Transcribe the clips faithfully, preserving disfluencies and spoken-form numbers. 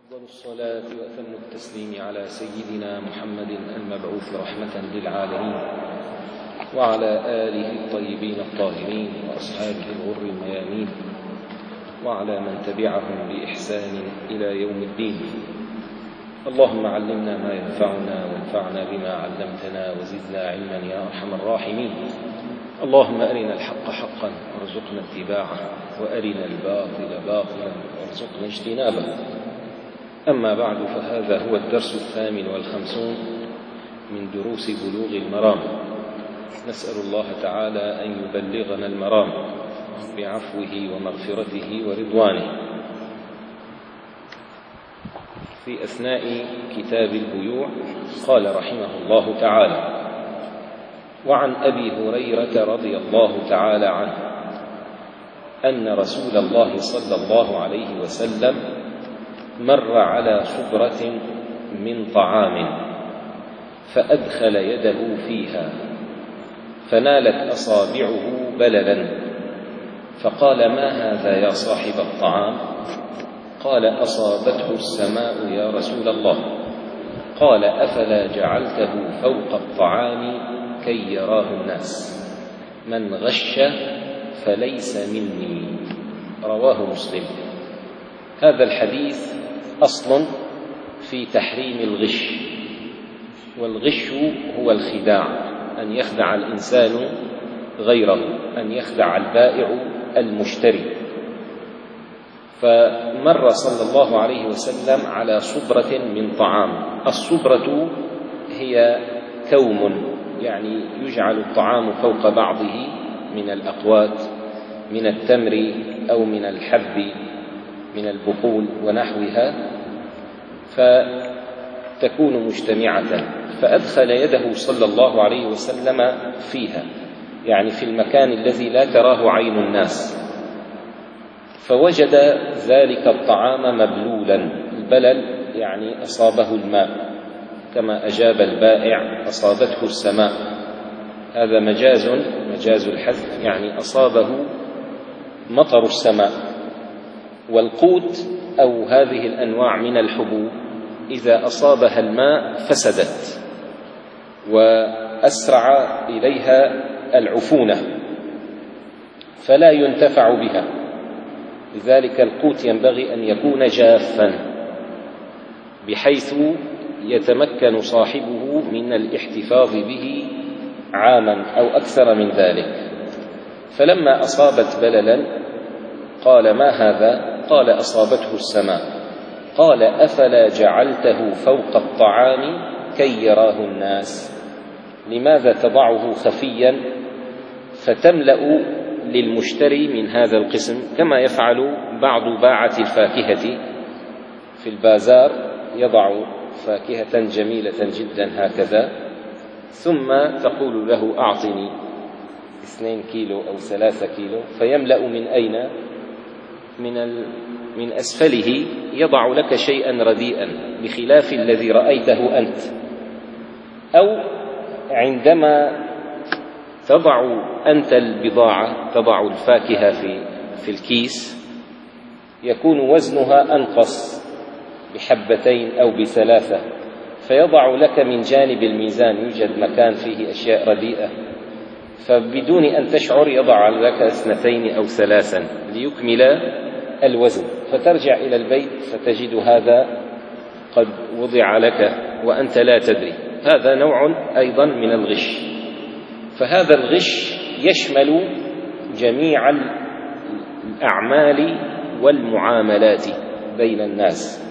أفضل الصلاة وأتم التسليم على سيدنا محمد المبعوث رحمة للعالمين وعلى آله الطيبين الطاهرين وأصحابه الغر الميامين وعلى من تبعهم بإحسان إلى يوم الدين. اللهم علمنا ما ينفعنا وانفعنا بما علمتنا وزدنا علما يا أرحم الراحمين. اللهم أرنا الحق حقا وارزقنا اتباعه وأرنا الباطل باطلا وارزقنا اجتنابه. أما بعد، فهذا هو الدرس الثامن والخمسون من دروس بلوغ المرام. نسأل الله تعالى أن يبلغنا المرام بعفوه ومغفرته ورضوانه. في أثناء كتاب البيوع قال رحمه الله تعالى: وعن أبي هريرة رضي الله تعالى عنه أن رسول الله صلى الله عليه وسلم مر على صبرة من طعام فأدخل يده فيها فنالت أصابعه بللا، فقال: ما هذا يا صاحب الطعام؟ قال: أصابته السماء يا رسول الله. قال: أفلا جعلته فوق الطعام كي يراه الناس؟ من غش فليس مني. رواه مسلم. هذا الحديث أصل في تحريم الغش، والغش هو الخداع، أن يخدع الإنسان غيره، أن يخدع البائع المشتري. فمر صلى الله عليه وسلم على صبرة من طعام. الصبرة هي كوم، يعني يجعل الطعام فوق بعضه من الأقوات، من التمر أو من الحب، من البقول ونحوها، فتكون مجتمعة. فأدخل يده صلى الله عليه وسلم فيها، يعني في المكان الذي لا تراه عين الناس، فوجد ذلك الطعام مبلولا. البلل يعني أصابه الماء، كما أجاب البائع: أصابته السماء. هذا مجاز مجاز الحذف، يعني أصابه مطر السماء. والقوت أو هذه الأنواع من الحبوب إذا أصابها الماء فسدت وأسرع إليها العفونة فلا ينتفع بها. لذلك القوت ينبغي أن يكون جافا بحيث يتمكن صاحبه من الاحتفاظ به عاما أو أكثر من ذلك. فلما أصابت بللا قال: ما هذا؟ قال: أصابته السماء. قال: أفلا جعلته فوق الطعام كي يراه الناس؟ لماذا تضعه خفيا فتملأ للمشتري من هذا القسم، كما يفعل بعض باعة الفاكهة في البازار، يضع فاكهة جميلة جدا هكذا، ثم تقول له: أعطني اثنين كيلو أو ثلاثة كيلو، فيملأ من أين؟ من, ال... من أسفله، يضع لك شيئا رديئا بخلاف الذي رأيته أنت. أو عندما تضع أنت البضاعة، تضع الفاكهة في, في الكيس، يكون وزنها أنقص بحبتين أو بثلاثة، فيضع لك من جانب الميزان، يوجد مكان فيه أشياء رديئة، فبدون أن تشعر يضع لك اثنتين أو ثلاثا ليكمل الوزن، فترجع إلى البيت فتجد هذا قد وضع لك وأنت لا تدري. هذا نوع أيضا من الغش. فهذا الغش يشمل جميع الأعمال والمعاملات بين الناس،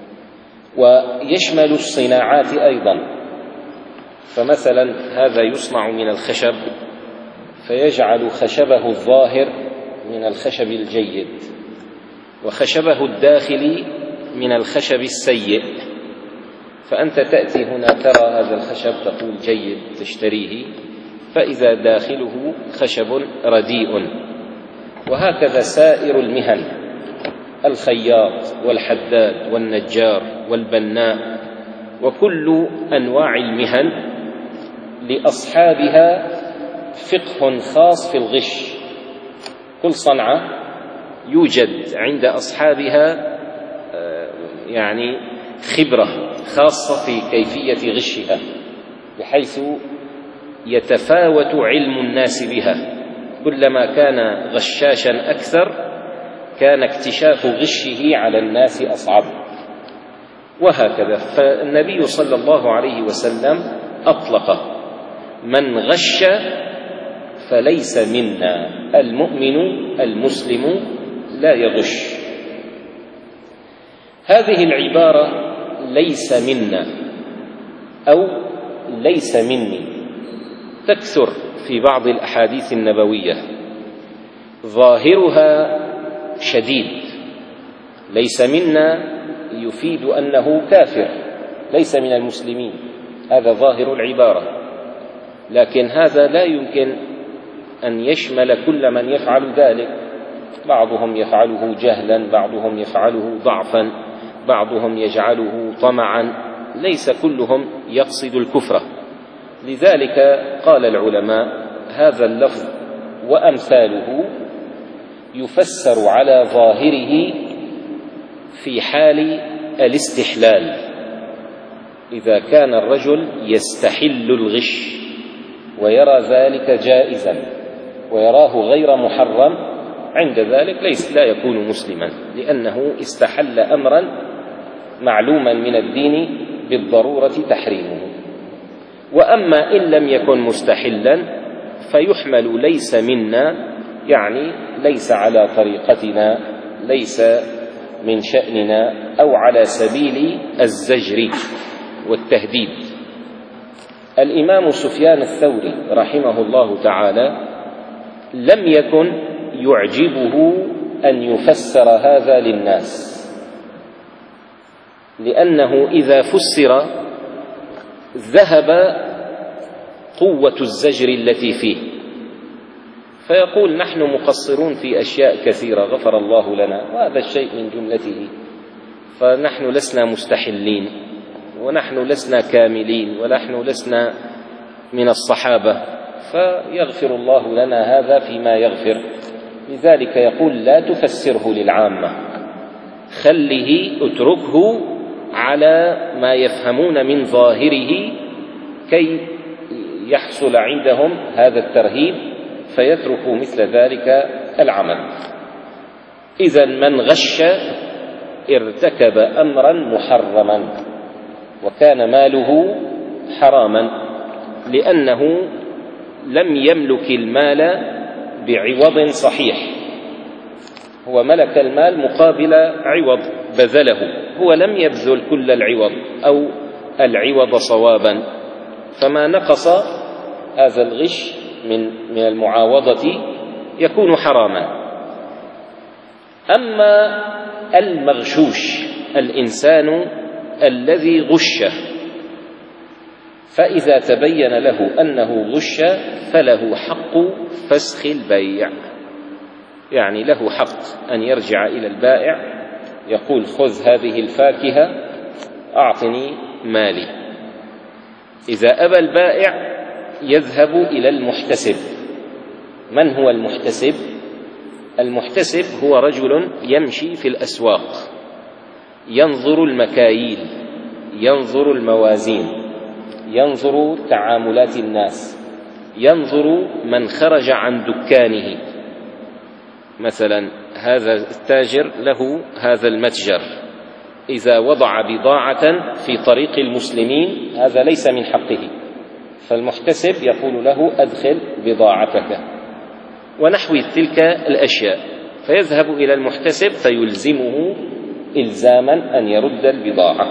ويشمل الصناعات أيضا. فمثلا هذا يصنع من الخشب فيجعل خشبه الظاهر من الخشب الجيد، وخشبه الداخلي من الخشب السيء. فأنت تأتي هنا ترى هذا الخشب تقول جيد تشتريه، فإذا داخله خشب رديء. وهكذا سائر المهن، الخياط والحداد والنجار والبناء، وكل أنواع المهن لأصحابها فقه خاص في الغش. كل صنعة يوجد عند أصحابها يعني خبرة خاصة في كيفية غشها، بحيث يتفاوت علم الناس بها. كلما كان غشاشا أكثر كان اكتشاف غشه على الناس أصعب، وهكذا. فالنبي صلى الله عليه وسلم أطلق: من غش فليس منا، المؤمن المسلم لا يغش. هذه العبارة ليس منا أو ليس مني تكثر في بعض الأحاديث النبوية، ظاهرها شديد. ليس منا يفيد أنه كافر، ليس من المسلمين، هذا ظاهر العبارة، لكن هذا لا يمكن أن يشمل كل من يفعل ذلك. بعضهم يفعله جهلا، بعضهم يفعله ضعفا، بعضهم يجعله طمعا، ليس كلهم يقصد الكفر. لذلك قال العلماء: هذا اللفظ وأمثاله يفسر على ظاهره في حال الاستحلال، إذا كان الرجل يستحل الغش ويرى ذلك جائزا ويراه غير محرم، عند ذلك ليس لا يكون مسلما، لأنه استحل أمرا معلوما من الدين بالضرورة تحريمه. وأما إن لم يكن مستحلا فيحمل ليس منا، يعني ليس على طريقتنا، ليس من شأننا، أو على سبيل الزجر والتهديد. الإمام سفيان الثوري رحمه الله تعالى لم يكن يعجبه أن يفسر هذا للناس، لأنه إذا فسر ذهب قوة الزجر التي فيه، فيقول: نحن مقصرون في أشياء كثيرة غفر الله لنا، وهذا الشيء من جملته، فنحن لسنا مستحلين، ونحن لسنا كاملين، ونحن لسنا من الصحابة، فيغفر الله لنا هذا فيما يغفر. لذلك يقول: لا تفسره للعامة، خله اتركه على ما يفهمون من ظاهره كي يحصل عندهم هذا الترهيب فيتركوا مثل ذلك العمل. إذن من غش ارتكب أمرا محرما وكان ماله حراما، لأنه لم يملك المال بعوض صحيح، هو ملك المال مقابل عوض بذله، هو لم يبذل كل العوض أو العوض صوابا، فما نقص هذا الغش من من المعاوضة يكون حراما. أما المغشوش، الإنسان الذي غش، فإذا تبين له أنه غش فله حق فسخ البيع، يعني له حق أن يرجع إلى البائع يقول: خذ هذه الفاكهة أعطني مالي. إذا أبى البائع يذهب إلى المحتسب. من هو المحتسب؟ المحتسب هو رجل يمشي في الأسواق ينظر المكاييل، ينظر الموازين، ينظر تعاملات الناس، ينظر من خرج عن دكانه. مثلا هذا التاجر له هذا المتجر، إذا وضع بضاعة في طريق المسلمين هذا ليس من حقه، فالمحتسب يقول له: أدخل بضاعتك، ونحو تلك الأشياء، فيذهب إلى المحتسب فيلزمه إلزاما أن يرد البضاعة.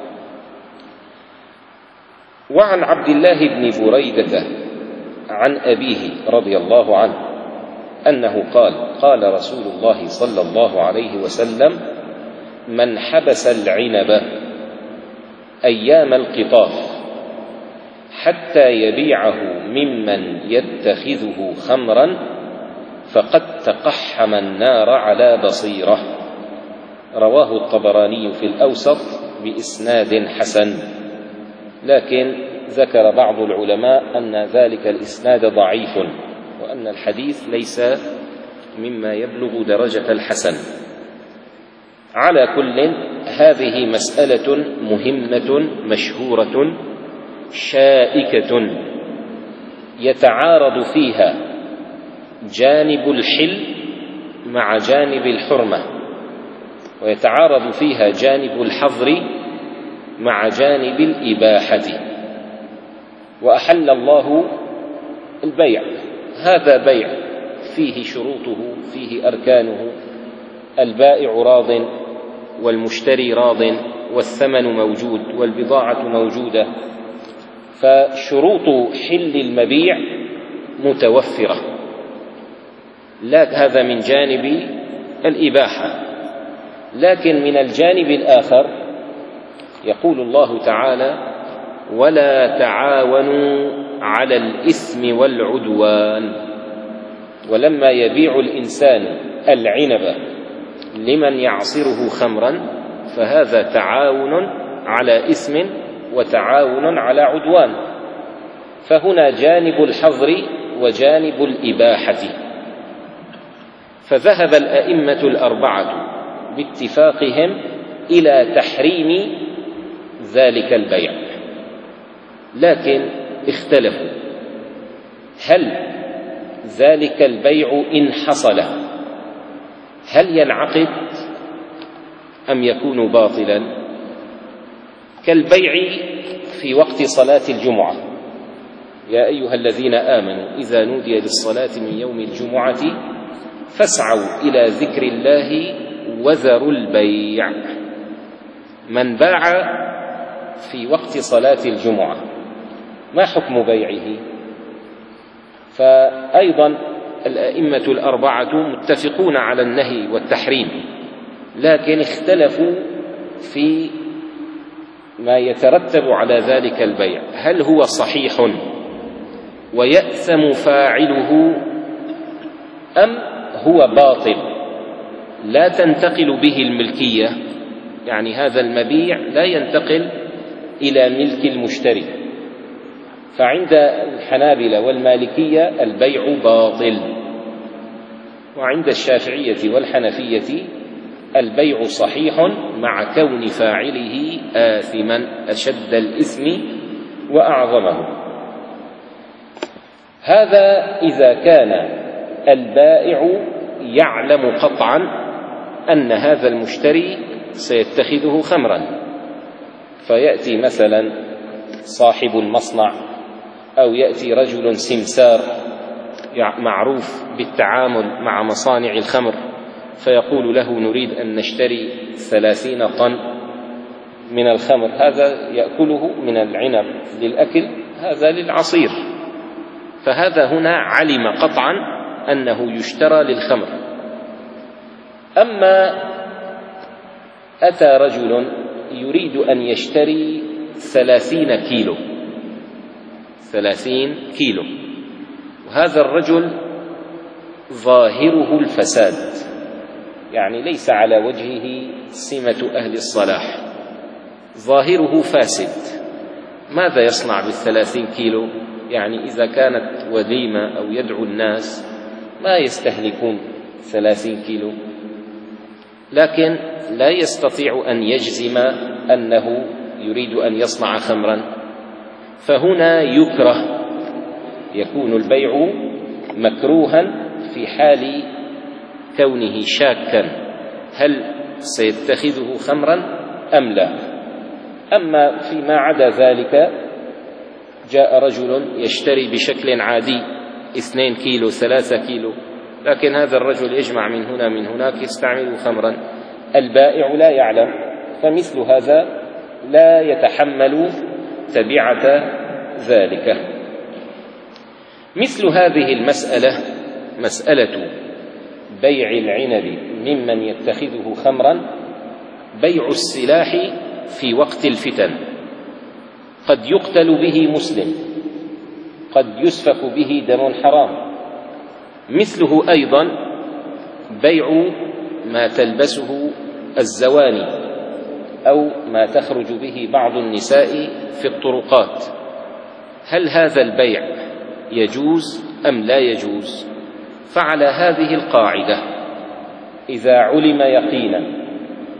وعن عبد الله بن بريدة عن أبيه رضي الله عنه أنه قال: قال رسول الله صلى الله عليه وسلم: من حبس العنب أيام القطاف حتى يبيعه ممن يتخذه خمرا فقد تقحم النار على بصيرة. رواه الطبراني في الأوسط بإسناد حسن، لكن ذكر بعض العلماء أن ذلك الإسناد ضعيف، وأن الحديث ليس مما يبلغ درجة الحسن. على كل، هذه مسألة مهمة مشهورة شائكة يتعارض فيها جانب الحل مع جانب الحرمة، ويتعارض فيها جانب الحظر مع جانب الإباحة. وأحل الله البيع، هذا بيع فيه شروطه، فيه أركانه، البائع راض والمشتري راض والثمن موجود والبضاعة موجودة، فشروط حل المبيع متوفرة. لا هذا من جانب الإباحة. لكن من الجانب الآخر يقول الله تعالى: ولا تعاونوا على الإثم والعدوان. ولما يبيع الإنسان العنب لمن يعصره خمرا فهذا تعاون على إثم وتعاون على عدوان، فهنا جانب الحظر وجانب الإباحة. فذهب الأئمة الأربعة باتفاقهم إلى تحريم ذلك البيع، لكن اختلفوا: هل ذلك البيع إن حصل هل ينعقد أم يكون باطلا؟ كالبيع في وقت صلاة الجمعة: يا أيها الذين آمنوا إذا نودي للصلاة من يوم الجمعة فاسعوا إلى ذكر الله وذروا البيع. من باع في وقت صلاة الجمعة ما حكم بيعه؟ فأيضا الأئمة الأربعة متفقون على النهي والتحريم، لكن اختلفوا في ما يترتب على ذلك البيع: هل هو صحيح ويأثم فاعله أم هو باطل لا تنتقل به الملكية؟ يعني هذا المبيع لا ينتقل إلى ملك المشتري. فعند الحنابلة والمالكية البيع باطل، وعند الشافعية والحنفية البيع صحيح مع كون فاعله آثما أشد الإثم وأعظمه. هذا إذا كان البائع يعلم قطعا أن هذا المشتري سيتخذه خمرا، فيأتي مثلا صاحب المصنع أو يأتي رجل سمسار معروف بالتعامل مع مصانع الخمر فيقول له: نريد أن نشتري ثلاثين طن من الخمر، هذا يأكله من العنب للأكل، هذا للعصير. فهذا هنا علم قطعا أنه يشترى للخمر. أما أتى رجل يريد أن يشتري ثلاثين كيلو ثلاثين كيلو وهذا الرجل ظاهره الفساد، يعني ليس على وجهه سمة أهل الصلاح، ظاهره فاسد. ماذا يصنع بالثلاثين كيلو؟ يعني إذا كانت وليمة أو يدعو الناس ما يستهلكون ثلاثين كيلو، لكن لا يستطيع أن يجزم أنه يريد أن يصنع خمرا، فهنا يكره، يكون البيع مكروها في حال كونه شاكا هل سيتخذه خمرا أم لا. أما فيما عدا ذلك جاء رجل يشتري بشكل عادي اثنين كيلو ثلاثة كيلو، لكن هذا الرجل يجمع من هنا من هناك يستعمل خمرا، البائع لا يعلم، فمثل هذا لا يتحمل تبعة ذلك. مثل هذه المسألة مسألة بيع العنب ممن يتخذه خمرا بيع السلاح في وقت الفتن، قد يقتل به مسلم، قد يسفك به دم حرام. مثله أيضا بيع ما تلبسه الزواني أو ما تخرج به بعض النساء في الطرقات، هل هذا البيع يجوز أم لا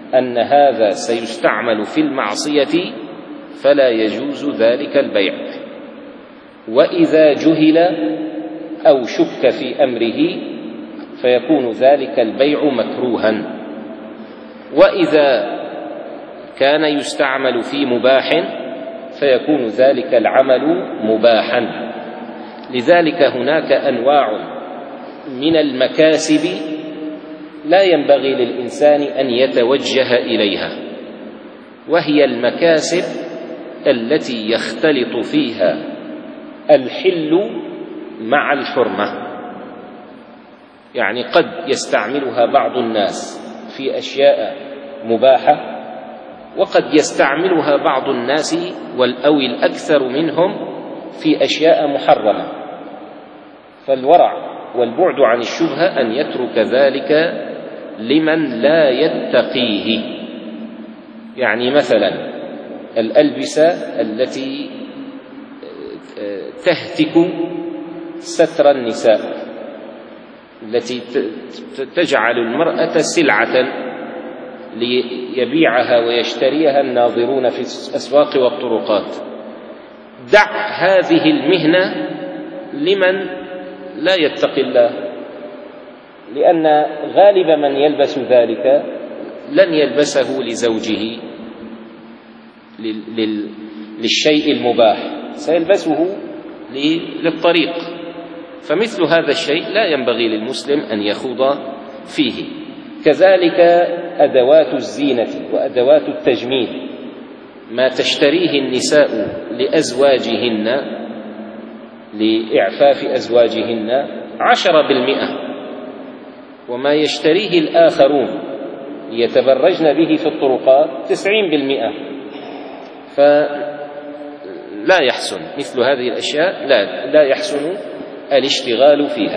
أن هذا سيستعمل في المعصية فلا يجوز ذلك البيع. وإذا جهل أو شك في أمره فيكون ذلك البيع مكروها. وإذا كان يستعمل في مباح فيكون ذلك العمل مباحا. لذلك هناك أنواع من المكاسب لا ينبغي للإنسان أن يتوجه إليها، وهي المكاسب التي يختلط فيها الحل مع الحرمة. يعني قد يستعملها بعض الناس في أشياء مباحة، وقد يستعملها بعض الناس أو الأكثر منهم في أشياء محرمة. فالورع والبعد عن الشبهة أن يترك ذلك لمن لا يتقيه. يعني مثلا الألبسة التي تهتك ستر النساء، التي تجعل المرأة سلعة ليبيعها ويشتريها الناظرون في الأسواق والطرقات. دع هذه المهنة لمن لا يتقي الله، لأن غالب من يلبس ذلك لن يلبسه لزوجه للشيء المباح، سيلبسه للطريق. فمثل هذا الشيء لا ينبغي للمسلم أن يخوض فيه. كذلك أدوات الزينة وأدوات التجميل، ما تشتريه النساء لأزواجهن لإعفاف أزواجهن عشرة بالمئة، وما يشتريه الآخرون ليتبرجن به في الطرقات تسعين بالمئة. فلا يحسن مثل هذه الأشياء، لا, لا يحسن الاشتغال فيها.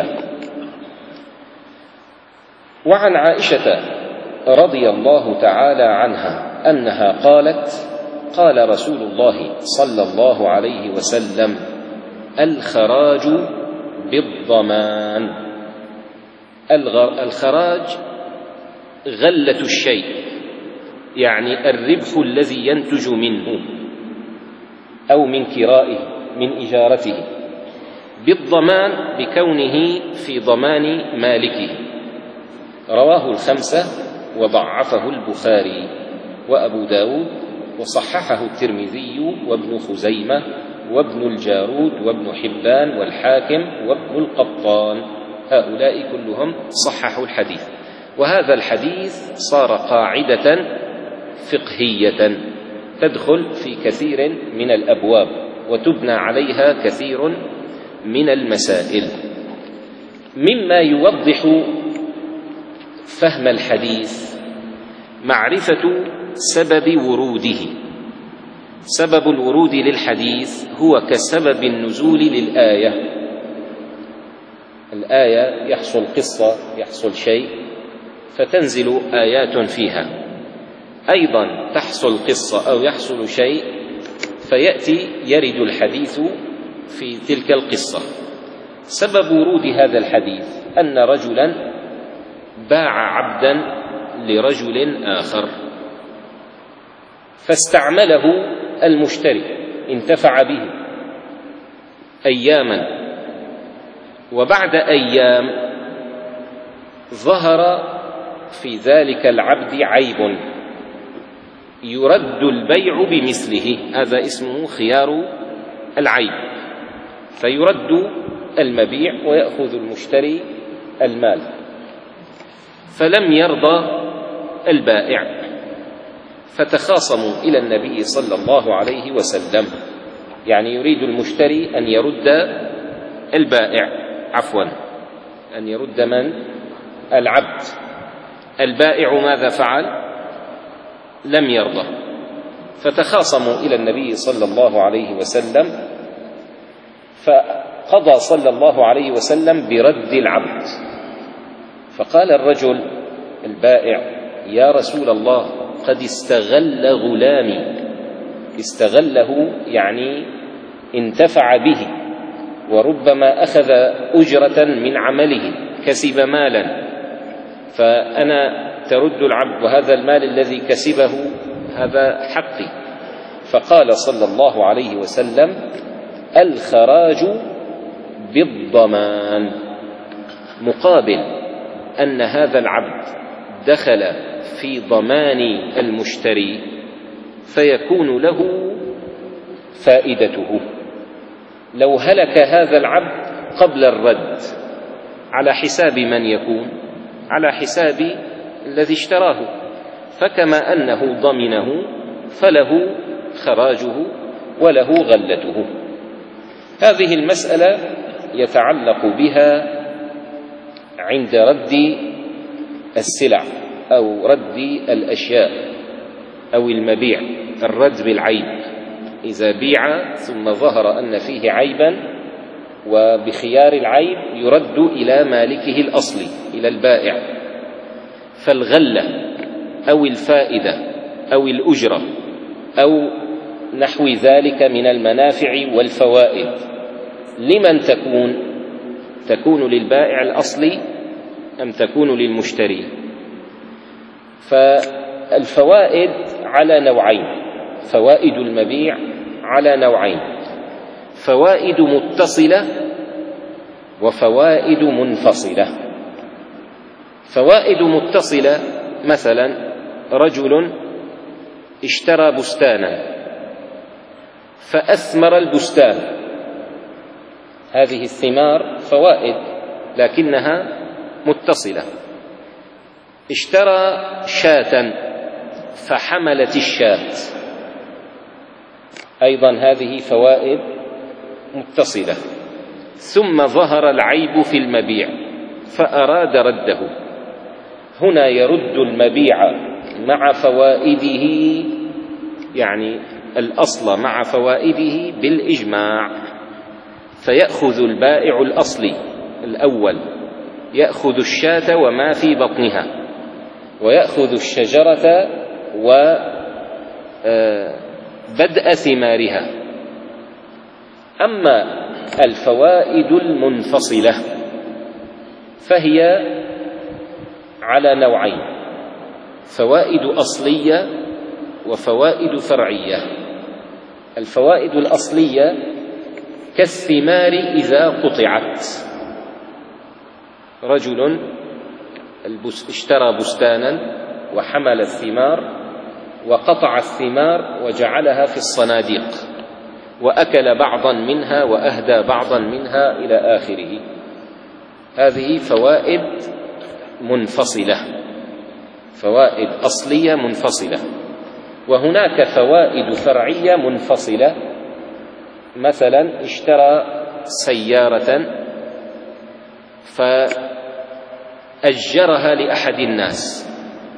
وعن عائشة رضي الله تعالى عنها أنها قالت: قال رسول الله صلى الله عليه وسلم: الخراج بالضمان. الخراج غلة الشيء، يعني الربح الذي ينتج منه أو من كرائه من إجارته، بالضمان بكونه في ضمان مالكه. رواه الخمسة وضعفه البخاري وأبو داود، وصححه الترمذي وابن خزيمة وابن الجارود وابن حبان والحاكم وابن القطان، هؤلاء كلهم صححوا الحديث. وهذا الحديث صار قاعدة فقهية تدخل في كثير من الأبواب وتبنى عليها كثير من المسائل. مما يوضح فهم الحديث معرفة سبب وروده. سبب الورود للحديث هو كسبب النزول للآية. الآية يحصل قصة، يحصل شيء، فتنزل آيات فيها. أيضا تحصل قصة أو يحصل شيء فيأتي يرد الحديث في تلك القصة. سبب ورود هذا الحديث أن رجلا باع عبدا لرجل آخر، فاستعمله المشتري، انتفع به أياما، وبعد أيام ظهر في ذلك العبد عيب يرد البيع بمثله، هذا اسمه خيار العيب، فيرد المبيع ويأخذ المشتري المال. فلم يرضى البائع، فتخاصموا إلى النبي صلى الله عليه وسلم، يعني يريد المشتري أن يرد البائع، عفوا أن يرد من؟ العبد. البائع ماذا فعل؟ لم يرضى، فتخاصموا إلى النبي صلى الله عليه وسلم، فقضى صلى الله عليه وسلم برد العبد. فقال الرجل البائع: يا رسول الله، قد استغل غلامي. استغله يعني انتفع به، وربما أخذ أجرة من عمله، كسب مالا، فأنا ترد العبد وهذا المال الذي كسبه هذا حقي. فقال صلى الله عليه وسلم: الخراج بالضمان، مقابل أن هذا العبد دخل في ضمان المشتري فيكون له فائدته. لو هلك هذا العبد قبل الرد على حساب من يكون؟ على حساب الذي اشتراه، فكما أنه ضمنه فله خراجه وله غلته. هذه المسألة يتعلق بها عند رد السلع أو رد الأشياء أو المبيع، الرد بالعيب. إذا بيع ثم ظهر أن فيه عيبا وبخيار العيب يرد إلى مالكه الأصلي، إلى البائع. فالغلة أو الفائدة أو الأجرة أو نحو ذلك من المنافع والفوائد لمن تكون؟ تكون للبائع الأصلي أم تكون للمشتري؟ فالفوائد على نوعين، فوائد المبيع على نوعين: فوائد متصلة وفوائد منفصلة. فوائد متصلة مثلا رجل اشترى بستانا فأثمر البستان، هذه الثمار فوائد لكنها متصلة. اشترى شاة فحملت الشاة، أيضا هذه فوائد متصلة. ثم ظهر العيب في المبيع فأراد رده، هنا يرد المبيع مع فوائده، يعني الأصل مع فوائده بالإجماع. فيأخذ البائع الأصلي الأول، يأخذ الشاة وما في بطنها، ويأخذ الشجرة وبدء ثمارها. أما الفوائد المنفصلة فهي على نوعين: فوائد أصلية وفوائد فرعية. الفوائد الأصلية كالثمار إذا قطعت، رجل اشترى بستانا وحمل الثمار وقطع الثمار وجعلها في الصناديق وأكل بعضا منها وأهدى بعضا منها إلى آخره، هذه فوائد منفصلة، فوائد أصلية منفصلة. وهناك فوائد فرعية منفصلة، مثلا اشترى سيارة فأجرها لأحد الناس،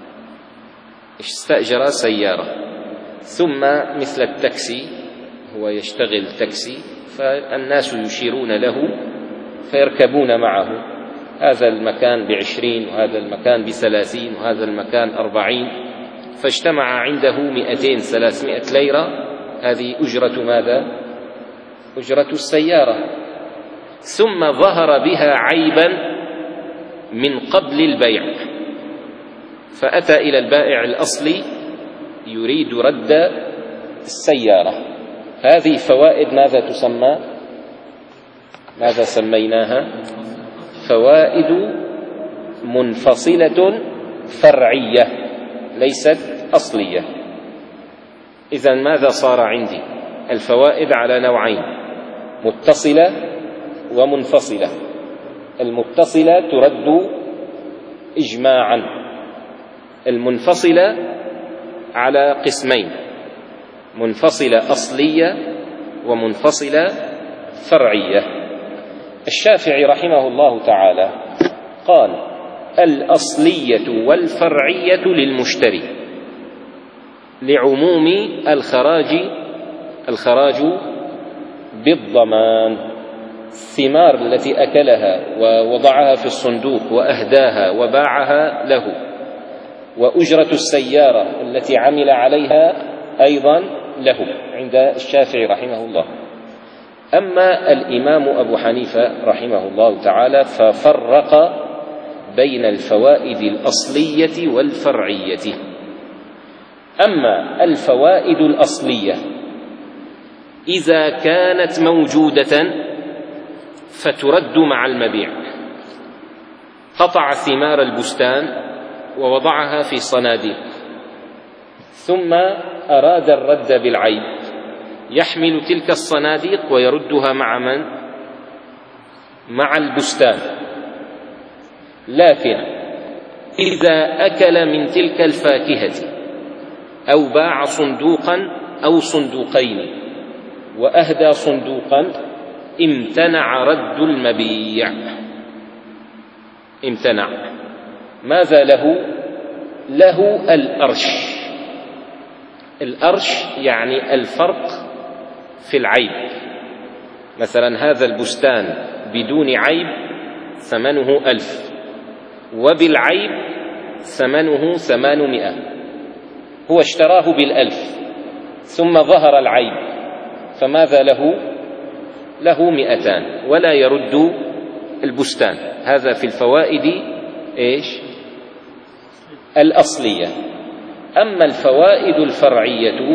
استأجر سيارة، ثم مثل التاكسي، هو يشتغل تاكسي فالناس يشيرون له فيركبون معه، هذا المكان بعشرين وهذا المكان بثلاثين وهذا المكان أربعين، فاجتمع عنده مئتين ثلاثمائة ليرة، هذه أجرة ماذا؟ أجرة السيارة. ثم ظهر بها عيبا من قبل البيع، فأتى إلى البائع الأصلي يريد رد السيارة، هذه فوائد ماذا تسمى؟ ماذا سميناها؟ فوائد منفصلة فرعية ليست أصلية. إذن ماذا صار عندي؟ الفوائد على نوعين: متصلة ومنفصلة. المتصلة ترد إجماعا، المنفصلة على قسمين: منفصلة أصلية ومنفصلة فرعية. الشافعي رحمه الله تعالى قال: الأصلية والفرعية للمشتري، لعموم الخراج الخراج بالضمان. الثمار التي أكلها ووضعها في الصندوق وأهداها وباعها له، وأجرة السيارة التي عمل عليها أيضا له عند الشافعي رحمه الله. أما الإمام أبو حنيفة رحمه الله تعالى ففرق بين الفوائد الأصلية والفرعية. أما الفوائد الأصلية إذا كانت موجودة فترد مع المبيع. قطع ثمار البستان ووضعها في صناديق، ثم أراد الرد بالعيب، يحمل تلك الصناديق ويردها مع من؟ مع البستان. لكن إذا أكل من تلك الفاكهة أو باع صندوقا أو صندوقين وأهدى صندوقا امتنع رد المبيع. امتنع. ماذا له؟ له الأرش. الأرش يعني الفرق في العيب. مثلا هذا البستان بدون عيب ثمنه ألف، وبالعيب ثمنه ثمانمائة. هو اشتراه بالألف ثم ظهر العيب، فماذا له؟ له مئتان ولا يرد البستان. هذا في الفوائد إيش؟ الأصلية. أما الفوائد الفرعية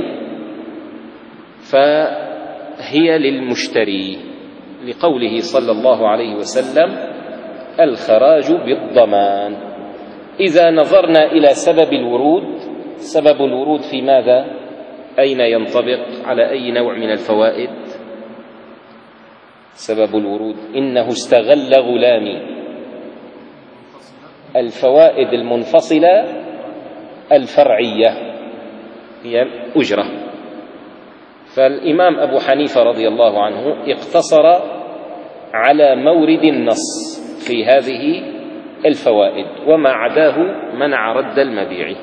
فهي للمشتري، لقوله صلى الله عليه وسلم: الخراج بالضمان. إذا نظرنا إلى سبب الورود، سبب الورود في ماذا؟ أين ينطبق؟ على أي نوع من الفوائد؟ سبب الورود إنه استغل غلامي. الفوائد المنفصلة الفرعية هي أجرة. فالإمام أبو حنيفة رضي الله عنه اقتصر على مورد النص في هذه الفوائد، وما عداه منع رد المبيع.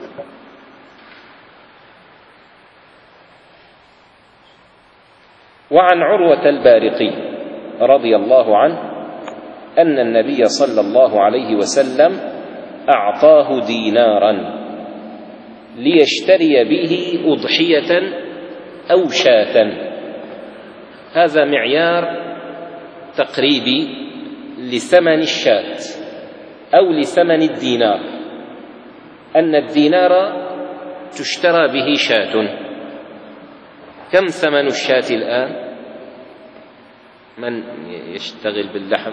وعن عروة البارقي رضي الله عنه أن النبي صلى الله عليه وسلم أعطاه دينارا ليشتري به أضحية أو شاة. هذا معيار تقريبي لثمن الشاة أو لثمن الدينار، أن الدينار تشترى به شاة. كم ثمن الشاة الآن؟ من يشتغل باللحم؟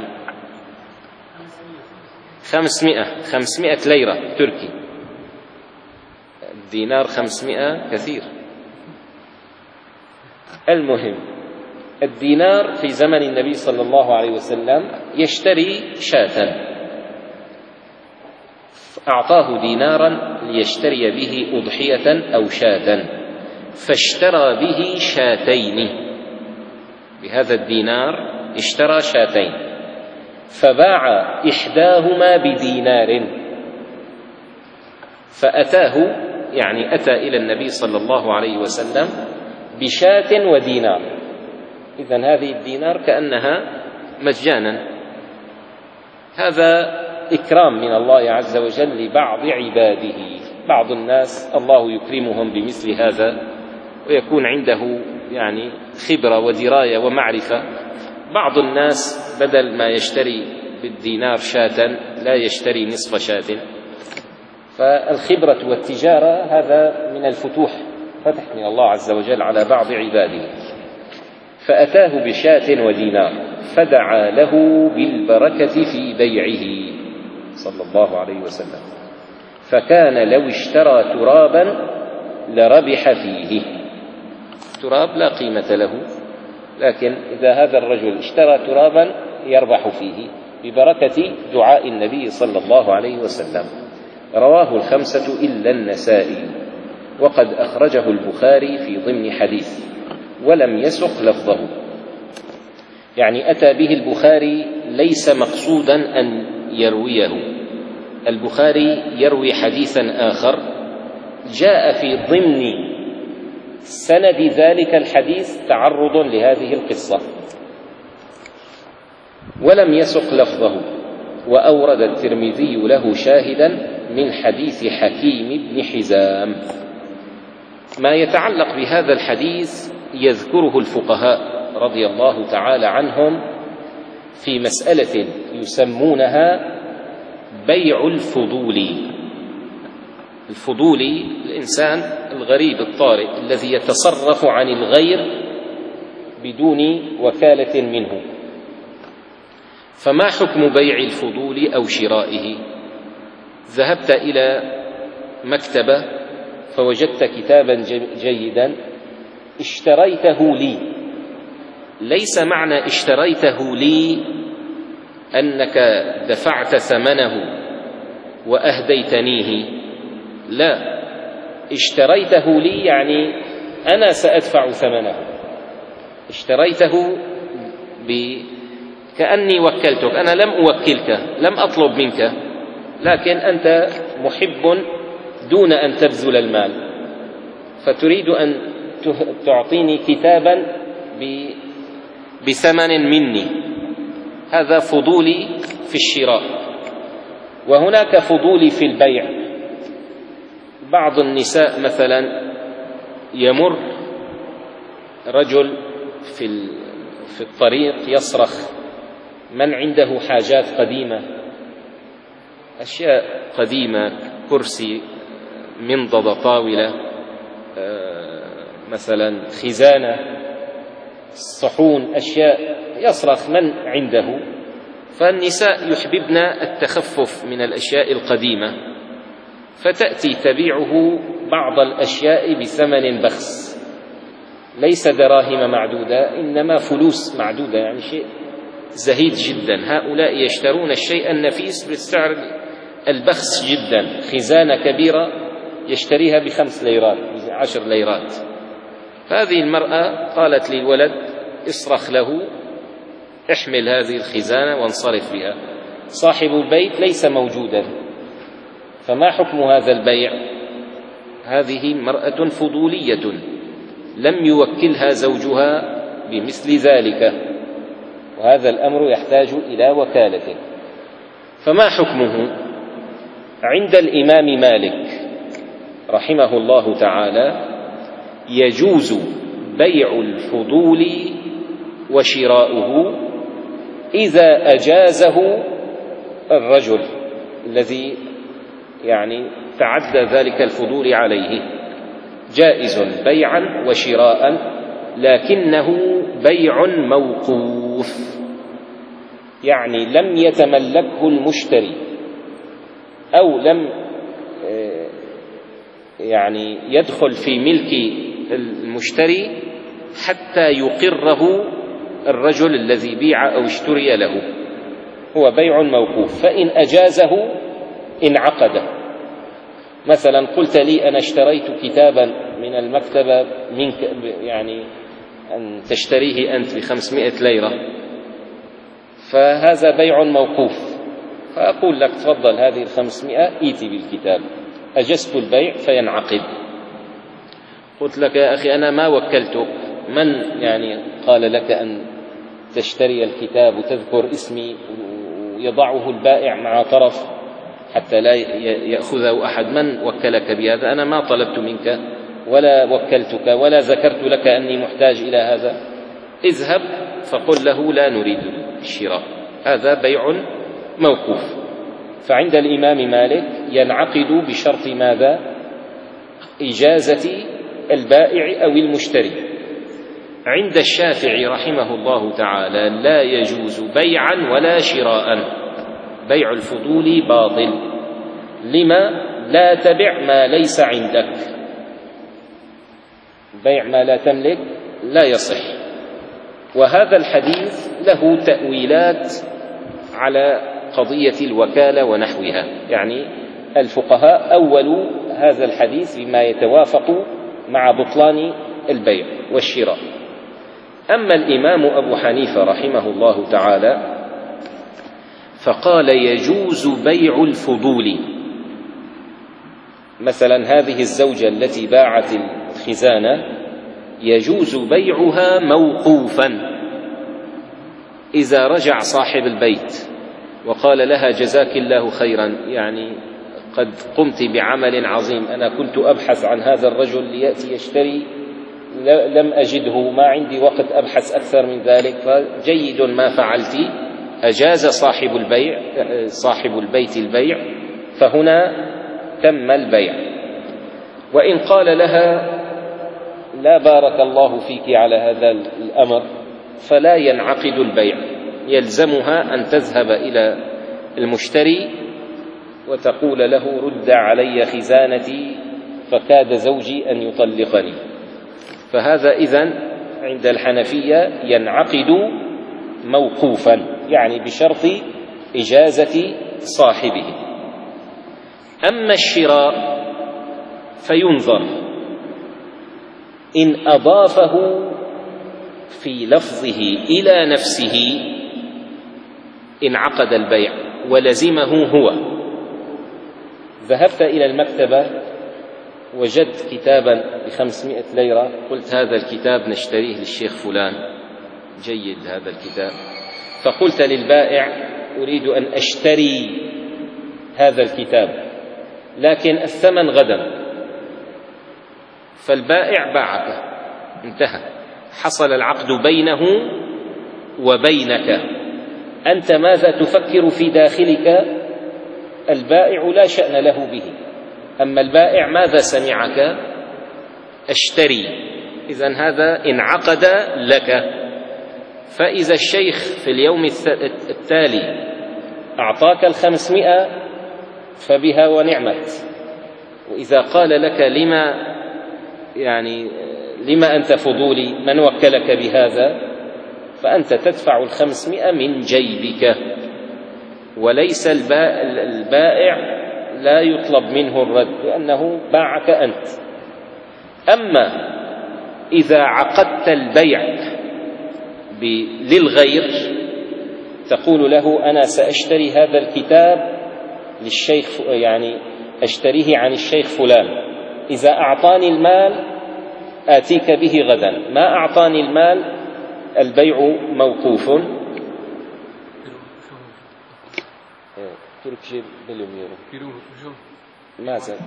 خمسمائة خمسمائة ليرة تركي. الدينار خمسمائة كثير. المهم الدينار في زمن النبي صلى الله عليه وسلم يشتري شاة، أعطاه دينارا ليشتري به أضحية أو شاة، فاشترى به شاتين. بهذا الدينار اشترى شاتين، فباع إحداهما بدينار، فأتاه يعني أتى إلى النبي صلى الله عليه وسلم بشاة ودينار. إذن هذه الدينار كأنها مجانا. هذا إكرام من الله عز وجل لبعض عباده. بعض الناس الله يكرمهم بمثل هذا ويكون عنده يعني خبرة ودراية ومعرفة. بعض الناس بدل ما يشتري بالدينار شاة لا يشتري نصف شاة. فالخبرة والتجارة هذا من الفتوح، فتح من الله عز وجل على بعض عباده. فأتاه بشاة ودينار فدعا له بالبركة في بيعه صلى الله عليه وسلم، فكان لو اشترى ترابا لربح فيه. تراب لا قيمة له، لكن إذا هذا الرجل اشترى ترابا يربح فيه ببركة دعاء النبي صلى الله عليه وسلم. رواه الخمسة إلا النسائي، وقد أخرجه البخاري في ضمن حديث ولم يسق لفظه. يعني أتى به البخاري ليس مقصودا أن يرويه. البخاري يروي حديثا آخر جاء في ضمن سند ذلك الحديث تعرض لهذه القصة ولم يسق لفظه. وأورد الترمذي له شاهدا من حديث حكيم بن حزام. ما يتعلق بهذا الحديث يذكره الفقهاء رضي الله تعالى عنهم في مسألة يسمونها بيع الفضول. الفضولي الإنسان الغريب الطارئ الذي يتصرف عن الغير بدون وكالة منه. فما حكم بيع الفضول أو شرائه؟ ذهبت إلى مكتبة فوجدت كتابا جيدا اشتريته لي. ليس معنى اشتريته لي أنك دفعت ثمنه وأهديتنيه، لا، اشتريته لي يعني أنا سأدفع ثمنه. اشتريته ب... كأني وكلتك، أنا لم أوكلك، لم أطلب منك، لكن أنت محب دون أن تبذل المال، فتريد أن تعطيني كتابا ب... بثمن مني. هذا فضولي في الشراء. وهناك فضولي في البيع. بعض النساء مثلا يمر رجل في في الطريق يصرخ من عنده حاجات قديمة، أشياء قديمة، كرسي، منضدة، طاولة، مثلا خزانة، صحون، أشياء، يصرخ من عنده. فالنساء يحببن التخفف من الأشياء القديمة، فتأتي تبيعه بعض الأشياء بثمن بخس، ليس دراهم معدودة إنما فلوس معدودة، يعني شيء زهيد جدا. هؤلاء يشترون الشيء النفيس بالسعر البخس جدا. خزانة كبيرة يشتريها بخمس ليرات، عشر ليرات. هذه المرأة قالت للولد اصرخ له احمل هذه الخزانة وانصرف بها. صاحب البيت ليس موجودا، فما حكم هذا البيع؟ هذه مرأة فضولية لم يوكلها زوجها بمثل ذلك، وهذا الأمر يحتاج إلى وكالة. فما حكمه؟ عند الإمام مالك رحمه الله تعالى يجوز بيع الفضول وشراؤه إذا أجازه الرجل الذي يعني تعدى ذلك الفضول عليه. جائز بيعا وشراء، لكنه بيع موقوف، يعني لم يتملكه المشتري أو لم يعني يدخل في ملك المشتري حتى يقره الرجل الذي بيع أو اشتري له. هو بيع موقوف، فإن أجازه انعقد. مثلا قلت لي أنا اشتريت كتابا من المكتبة منك، يعني أن تشتريه أنت بخمسمائة ليرة، فهذا بيع موقوف، فأقول لك تفضل هذه الخمسمائة إيتي بالكتاب، أجزت البيع فينعقد. قلت لك يا أخي أنا ما وكلتك، من يعني قال لك أن تشتري الكتاب وتذكر اسمي ويضعه البائع مع طرف حتى لا يأخذه أحد؟ من وكلك بهذا؟ أنا ما طلبت منك ولا وكلتك ولا ذكرت لك أني محتاج إلى هذا. اذهب فقل له لا نريد الشراء. هذا بيع موقوف. فعند الإمام مالك ينعقد بشرط ماذا؟ إجازة البائع أو المشتري. عند الشافعي رحمه الله تعالى لا يجوز بيعا ولا شراء، بيع الفضول باطل. لما؟ لا تبع ما ليس عندك. بيع ما لا تملك لا يصح. وهذا الحديث له تأويلات على قضية الوكالة ونحوها، يعني الفقهاء أولوا هذا الحديث بما يتوافق مع بطلان البيع والشراء. أما الإمام أبو حنيفة رحمه الله تعالى فقال يجوز بيع الفضول. مثلا هذه الزوجة التي باعت الخزانة يجوز بيعها موقوفا. إذا رجع صاحب البيت وقال لها جزاك الله خيرا، يعني قد قمت بعمل عظيم، أنا كنت أبحث عن هذا الرجل ليأتي يشتري لم أجده، ما عندي وقت أبحث أكثر من ذلك، فجيد ما فعلت، أجاز صاحب البيع صاحب البيت البيع فهنا تم البيع. وإن قال لها لا بارك الله فيك على هذا الأمر فلا ينعقد البيع، يلزمها أن تذهب إلى المشتري وتقول له رد علي خزانتي فكاد زوجي أن يطلقني. فهذا إذن عند الحنفية ينعقد موقوفا، يعني بشرط إجازة صاحبه. أما الشراء فينظر إن أضافه في لفظه إلى نفسه انعقد البيع ولزمه هو. ذهبت إلى المكتبة وجدت كتابا بخمسمائة ليرة، قلت هذا الكتاب نشتريه للشيخ فلان، جيد هذا الكتاب، فقلت للبائع أريد أن أشتري هذا الكتاب لكن الثمن غدا، فالبائع باعك، انتهى، حصل العقد بينه وبينك. أنت ماذا تفكر في داخلك؟ البائع لا شأن له به، أما البائع ماذا سمعك؟ أشتري. إذن هذا انعقد لك. فإذا الشيخ في اليوم التالي أعطاك الخمسمائة فبها ونعمت، وإذا قال لك لما يعني لما أنت فضولي، من وكلك بهذا، فأنت تدفع الخمسمائة من جيبك، وليس البائع لا يطلب منه الرد لأنه باعك أنت. أما إذا عقدت البيع للغير تقول له أنا سأشتري هذا الكتاب للشيخ، يعني أشتريه عن الشيخ فلان، إذا أعطاني المال آتيك به غدا، ما أعطاني المال البيع موقوف. ماذا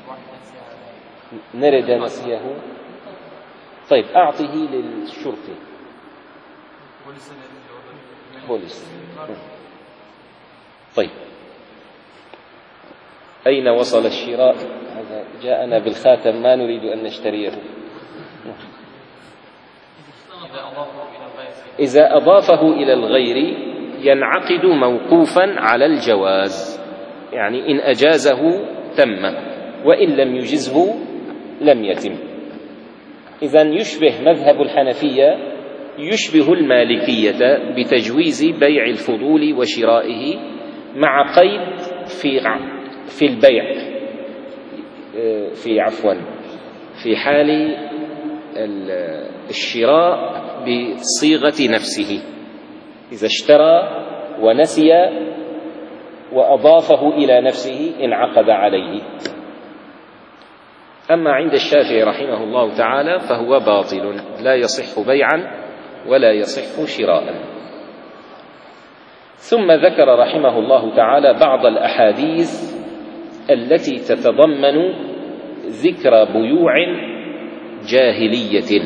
نرد نسيه؟ طيب أعطه للشرطي بوليس. طيب أين وصل الشراء؟ هذا جاءنا بالخاتم ما نريد أن نشتريه. إذا أضافه إلى الغير ينعقد موقوفا على الجواز، يعني إن أجازه تم وإن لم يجزه لم يتم. إذن يشبه مذهب الحنفية يشبه المالكية بتجويز بيع الفضول وشرائه مع قيد في في البيع في عفوا في حال الشراء بصيغة نفسه، إذا اشترى ونسي وأضافه إلى نفسه انعقد عليه. أما عند الشافعي رحمه الله تعالى فهو باطل، لا يصح بيعا ولا يصح شراء. ثم ذكر رحمه الله تعالى بعض الأحاديث التي تتضمن ذكر بيوع جاهلية،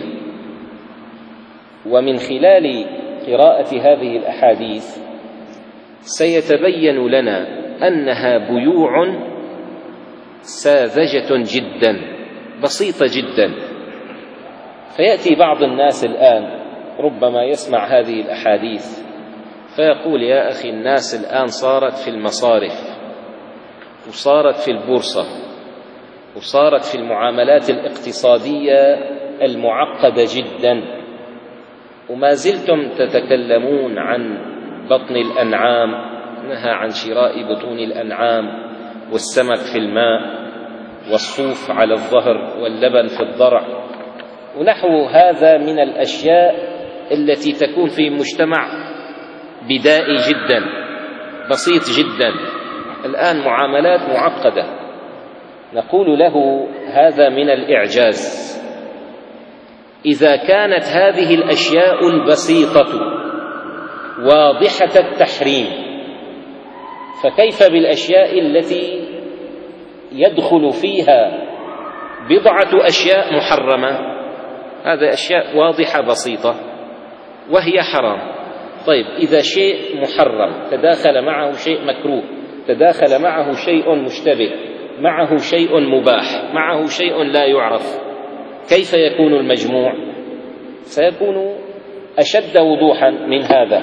ومن خلال قراءة هذه الأحاديث سيتبين لنا أنها بيوع ساذجة جدا بسيطة جدا. فيأتي بعض الناس الآن ربما يسمع هذه الأحاديث فيقول يا أخي الناس الآن صارت في المصارف وصارت في البورصة وصارت في المعاملات الاقتصادية المعقدة جدا، وما زلتم تتكلمون عن بطن الأنعام، نهى عن شراء بطون الأنعام والسمك في الماء والصوف على الظهر واللبن في الضرع ونحو هذا من الأشياء التي تكون في مجتمع بدائي جدا بسيط جدا، الآن معاملات معقدة. نقول له هذا من الإعجاز. إذا كانت هذه الأشياء البسيطة واضحة التحريم فكيف بالأشياء التي يدخل فيها بضعة أشياء محرمة؟ هذه أشياء واضحة بسيطة وهي حرام. طيب إذا شيء محرم تداخل معه شيء مكروه، تداخل معه شيء مشتبه، معه شيء مباح، معه شيء لا يعرف، كيف يكون المجموع؟ سيكون أشد وضوحا من هذا.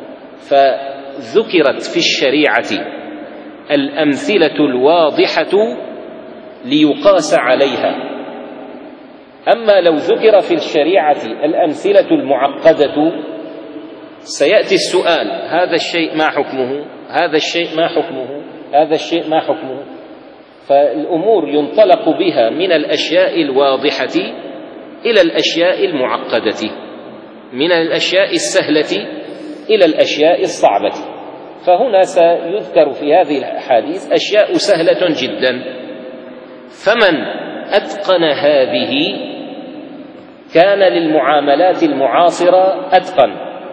فذكرت في الشريعة الأمثلة الواضحة ليقاس عليها. أما لو ذكر في الشريعة الأمثلة المعقدة سيأتي السؤال: هذا الشيء ما حكمه؟ هذا الشيء ما حكمه؟ هذا الشيء ما حكمه؟ فالأمور ينطلق بها من الأشياء الواضحة إلى الأشياء المعقدة، من الأشياء السهلة إلى الأشياء الصعبة. فهنا سيذكر في هذه الأحاديث أشياء سهلة جدا، فمن أتقن هذه كان للمعاملات المعاصرة أتقن،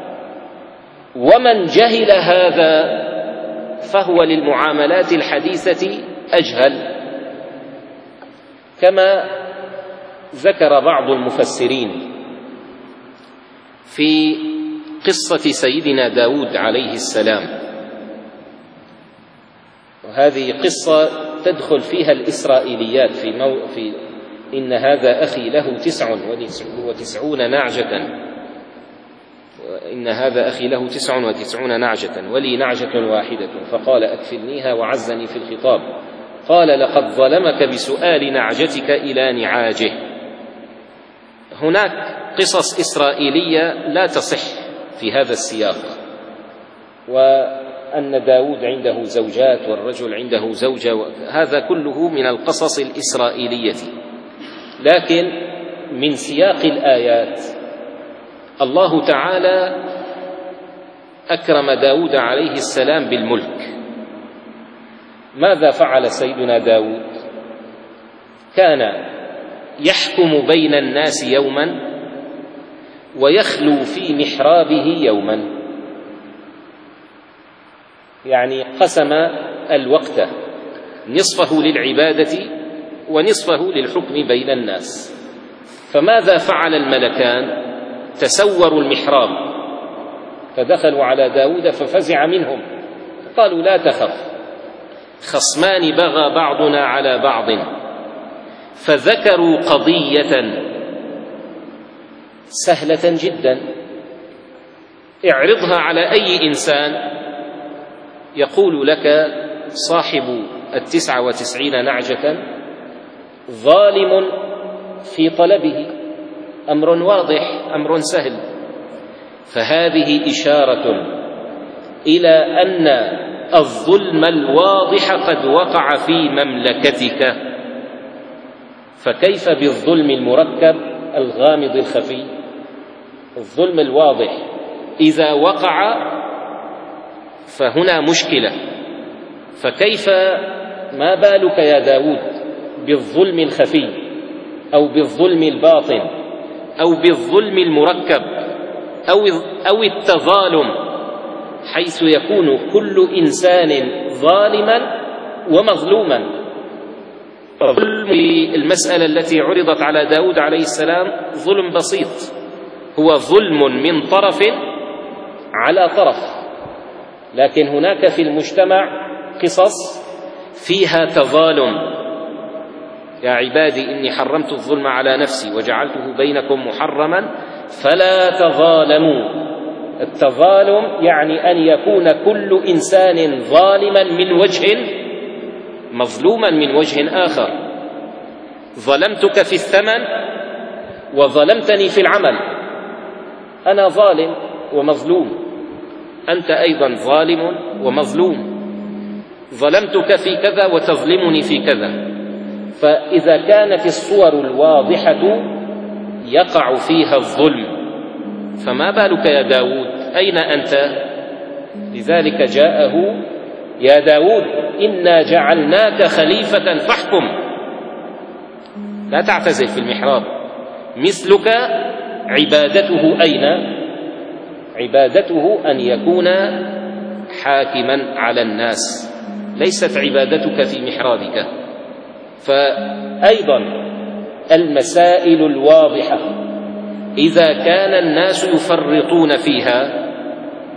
ومن جهل هذا فهو للمعاملات الحديثة أجهل. كما ذكر بعض المفسرين في قصة سيدنا داود عليه السلام، وهذه قصة تدخل فيها الإسرائيليات في, مو في إن هذا أخي له تسع وتسعون نعجة إن هذا أخي له تسع وتسعون نعجة ولي نعجة واحدة فقال أكفلنيها وعزني في الخطاب قال لقد ظلمك بسؤال نعجتك إلى نعاجه. هناك قصص إسرائيلية لا تصح في هذا السياق، وأن داود عنده زوجات والرجل عنده زوجة، هذا كله من القصص الإسرائيلية. لكن من سياق الآيات الله تعالى أكرم داود عليه السلام بالملك. ماذا فعل سيدنا داود؟ كان يحكم بين الناس يوما ويخلو في محرابه يوما، يعني قسم الوقت نصفه للعبادة ونصفه للحكم بين الناس. فماذا فعل الملكان؟ تسوروا المحراب فدخلوا على داود ففزع منهم، قالوا لا تخف خصمان بغى بعضنا على بعض، فذكروا قضية سهلة جدا اعرضها على أي إنسان يقول لك صاحب التسعة وتسعين نعجة ظالم في طلبه، أمر واضح، أمر سهل. فهذه إشارة إلى أن الظلم الواضح قد وقع في مملكتك، فكيف بالظلم المركب الغامض الخفي؟ الظلم الواضح إذا وقع فهنا مشكلة، فكيف ما بالك يا داود بالظلم الخفي أو بالظلم الباطن أو بالظلم المركب أو أو التظالم، حيث يكون كل إنسان ظالما ومظلوما. المسألة التي عرضت على داود عليه السلام ظلم بسيط، هو ظلم من طرف على طرف، لكن هناك في المجتمع قصص فيها تظالم. يا عبادي إني حرمت الظلم على نفسي وجعلته بينكم محرما فلا تظالموا. التظالم يعني أن يكون كل إنسان ظالما من وجه مظلوما من وجه آخر. ظلمتك في الثمن وظلمتني في العمل، أنا ظالم ومظلوم، أنت أيضا ظالم ومظلوم. ظلمتك في كذا وتظلمني في كذا. فإذا كانت الصور الواضحة يقع فيها الظلم، فما بالك يا داود؟ أين أنت؟ لذلك جاءه يا داود إنا جعلناك خليفة فاحكم، لا تعتزل في المحراب. مثلك عبادته أين؟ عبادته أن يكون حاكما على الناس، ليست عبادتك في محرابك. فأيضا المسائل الواضحة إذا كان الناس يفرطون فيها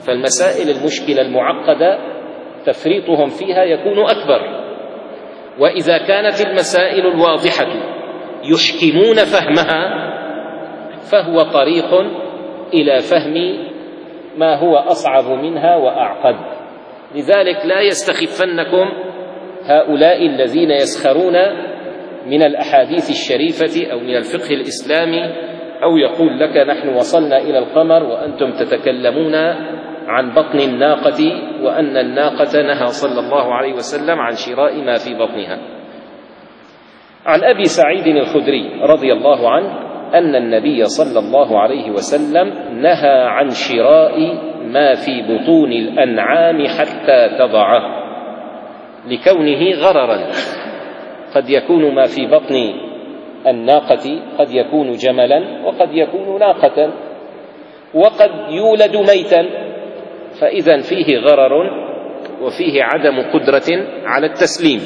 فالمسائل المشكلة المعقدة تفريطهم فيها يكون أكبر. وإذا كانت المسائل الواضحة يحكمون فهمها فهو طريق إلى فهم ما هو أصعب منها وأعقد. لذلك لا يستخفنكم هؤلاء الذين يسخرون من الأحاديث الشريفة أو من الفقه الإسلامي، أو يقول لك نحن وصلنا إلى القمر وأنتم تتكلمون عن بطن الناقة، وأن الناقة نهى صلى الله عليه وسلم عن شراء ما في بطنها. عن أبي سعيد الخدري رضي الله عنه أن النبي صلى الله عليه وسلم نهى عن شراء ما في بطون الأنعام حتى تضعه، لكونه غررا. قد يكون ما في بطن الناقة قد يكون جملا وقد يكون ناقة، وقد يولد ميتا، فإذا فيه غرر وفيه عدم قدرة على التسليم.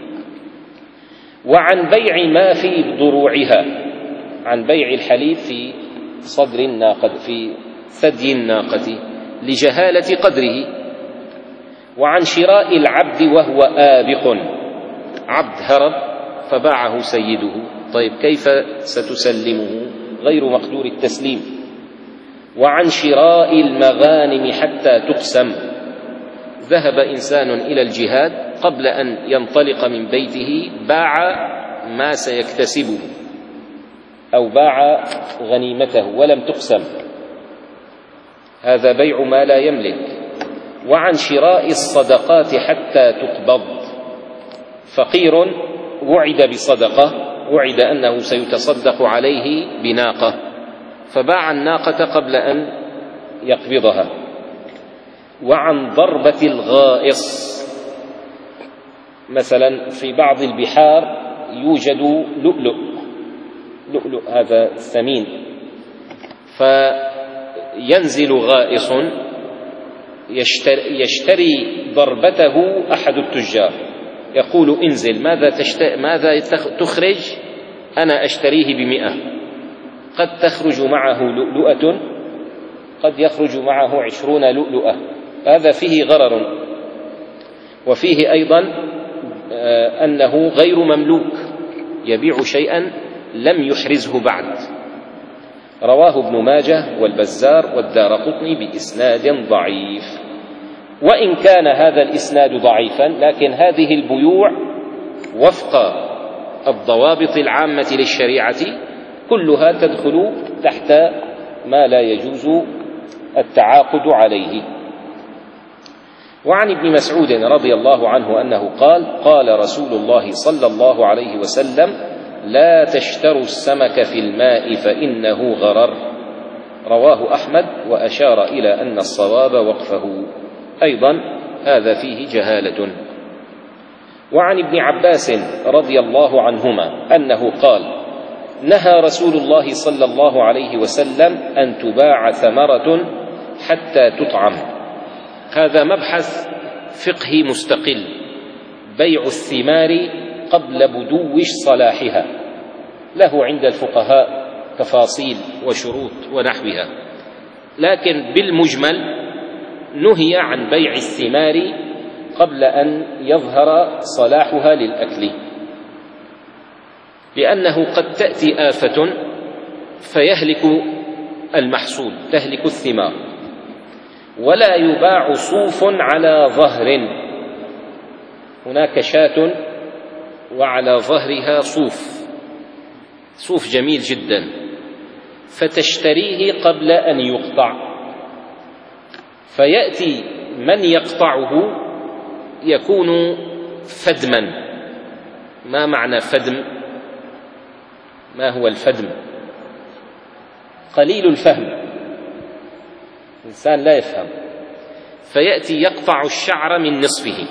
وعن بيع ما في ضروعها، عن بيع الحليب في صدر الناقة في ثدي الناقة لجهالة قدره. وعن شراء العبد وهو آبق، عبد هرب فباعه سيده، طيب كيف ستسلمه؟ غير مقدور التسليم. وعن شراء المغانم حتى تقسم، ذهب إنسان إلى الجهاد قبل أن ينطلق من بيته باع ما سيكتسبه أو باع غنيمته ولم تقسم، هذا بيع ما لا يملك. وعن شراء الصدقات حتى تقبض، فقير وعد بصدقة، وعد أنه سيتصدق عليه بناقة فباع الناقة قبل أن يقبضها. وعن ضربة الغائص، مثلا في بعض البحار يوجد لؤلؤ، لؤلؤ هذا ثمين، فينزل غائص يشتري, يشتري ضربته أحد التجار، يقول انزل ماذا, ماذا تخرج؟ أنا أشتريه بمئة. قد تخرج معه لؤلؤة، قد يخرج معه عشرون لؤلؤة، هذا فيه غرر. وفيه أيضا أنه غير مملوك، يبيع شيئا لم يحرزه بعد. رواه ابن ماجه والبزار والدارقطني بإسناد ضعيف. وإن كان هذا الإسناد ضعيفا، لكن هذه البيوع وفق الضوابط العامة للشريعة كلها تدخل تحت ما لا يجوز التعاقد عليه. وعن ابن مسعود رضي الله عنه أنه قال: قال رسول الله صلى الله عليه وسلم: لا تشتروا السمك في الماء فإنه غرر. رواه أحمد وأشار إلى أن الصواب وقفه، أيضا هذا فيه جهالة. وعن ابن عباس رضي الله عنهما أنه قال: نهى رسول الله صلى الله عليه وسلم أن تباع ثمرة حتى تطعم. هذا مبحث فقهي مستقل، بيع الثمار قبل بدو صلاحها، له عند الفقهاء تفاصيل وشروط ونحوها، لكن بالمجمل نهي عن بيع الثمار قبل أن يظهر صلاحها للأكل، لأنه قد تأتي آفة فيهلك المحصول، تهلك الثمار. ولا يباع صوف على ظهر، هناك شاة وعلى ظهرها صوف، صوف جميل جدا، فتشتريه قبل أن يقطع، فيأتي من يقطعه يكون فدما. ما معنى فدم؟ ما هو الفدم؟ قليل الفهم، إنسان لا يفهم، فيأتي يقطع الشعر من نصفه.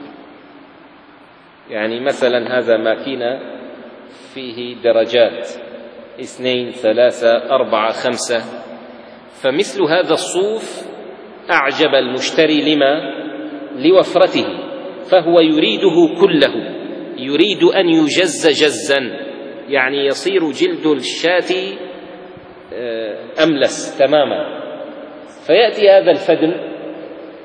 يعني مثلا هذا ماكينة فيه درجات، اثنين ثلاثة أربعة خمسة، فمثل هذا الصوف أعجب المشتري لما؟ لوفرته، فهو يريده كله، يريد أن يجز جزا، يعني يصير جلد الشاة أملس تماما. فيأتي هذا الفدم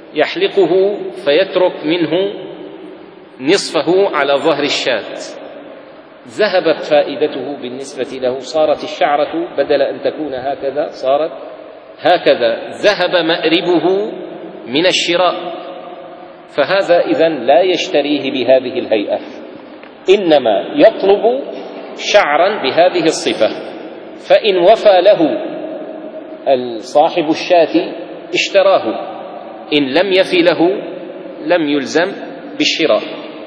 يحلقه فيترك منه نصفه على ظهر الشاة، ذهبت فائدته بالنسبة له، صارت الشعرة بدل أن تكون هكذا صارت هكذا، ذهب مأربه من الشراء، فهذا إذن لا يشتريه بهذه الهيئة، إنما يطلب شعرا بهذه الصفة، فإن وفى له صاحب الشاة اشتراه، إن لم يفي له لم يلزم بالشراء.